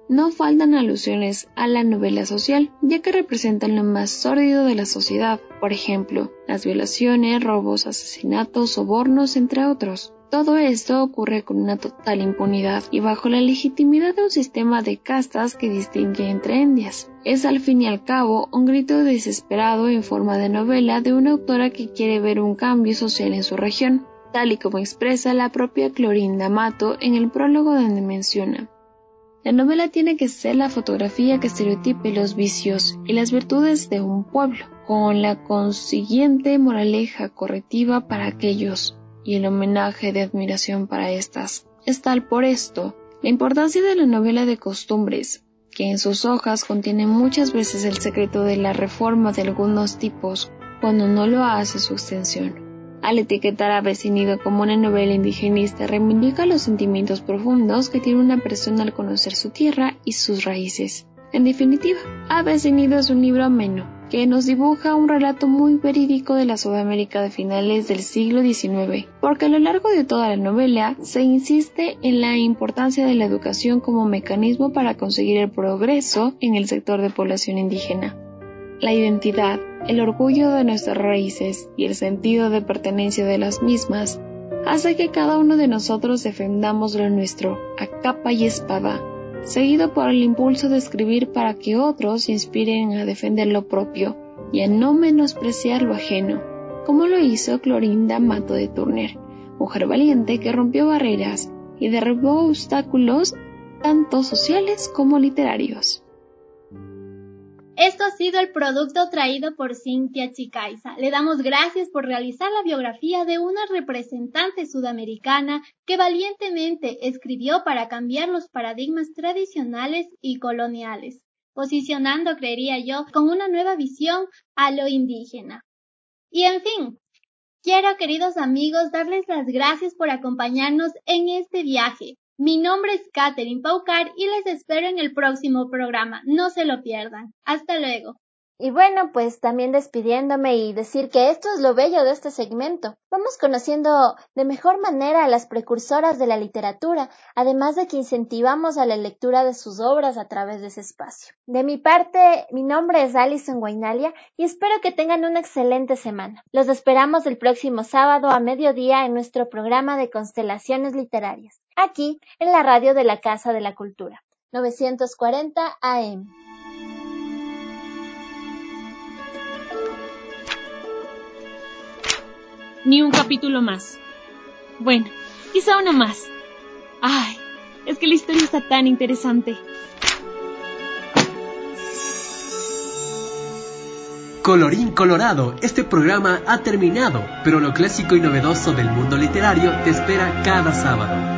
Speaker 18: no faltan alusiones a la novela social, ya que representan lo más sórdido de la sociedad, por ejemplo, las violaciones, robos, asesinatos, sobornos, entre otros. Todo esto ocurre con una total impunidad y bajo la legitimidad de un sistema de castas que distingue entre etnias. Es al fin y al cabo un grito desesperado en forma de novela de una autora que quiere ver un cambio social en su región, tal y como expresa la propia Clorinda Mato en el prólogo donde menciona: la novela tiene que ser la fotografía que estereotipe los vicios y las virtudes de un pueblo, con la consiguiente moraleja correctiva para aquellos y el homenaje de admiración para estas. Es tal por esto la importancia de la novela de costumbres, que en sus hojas contiene muchas veces el secreto de la reforma de algunos tipos cuando no lo hace su extensión. Al etiquetar a Avecenido como una novela indigenista, reivindica los sentimientos profundos que tiene una persona al conocer su tierra y sus raíces. En definitiva, Avecenido es un libro ameno, que nos dibuja un relato muy verídico de la Sudamérica de finales del siglo diecinueve, porque a lo largo de toda la novela se insiste en la importancia de la educación como mecanismo para conseguir el progreso en el sector de población indígena. La identidad, el orgullo de nuestras raíces y el sentido de pertenencia de las mismas hace que cada uno de nosotros defendamos lo nuestro a capa y espada, seguido por el impulso de escribir para que otros se inspiren a defender lo propio y a no menospreciar lo ajeno, como lo hizo Clorinda Mato de Turner, mujer valiente que rompió barreras y derribó obstáculos tanto sociales como literarios.
Speaker 6: Esto ha sido el producto traído por Cintia Chicaiza. Le damos gracias por realizar la biografía de una representante sudamericana que valientemente escribió para cambiar los paradigmas tradicionales y coloniales, posicionando, creería yo, con una nueva visión a lo indígena. Y en fin, quiero, queridos amigos, darles las gracias por acompañarnos en este viaje. Mi nombre es Katherine Paucar y les espero en el próximo programa. No se lo pierdan. Hasta luego.
Speaker 5: Y bueno, pues también despidiéndome y decir que esto es lo bello de este segmento. Vamos conociendo de mejor manera a las precursoras de la literatura, además de que incentivamos a la lectura de sus obras a través de ese espacio. De mi parte, mi nombre es Alison Guainalia y espero que tengan una excelente semana. Los esperamos el próximo sábado a mediodía en nuestro programa de Constelaciones Literarias, aquí en la radio de la Casa de la Cultura, novecientos cuarenta A M.
Speaker 3: Ni un capítulo más. Bueno, quizá uno más. Ay, es que la historia está tan interesante.
Speaker 4: Colorín colorado, este programa ha terminado, pero lo clásico y novedoso del mundo literario te espera cada sábado.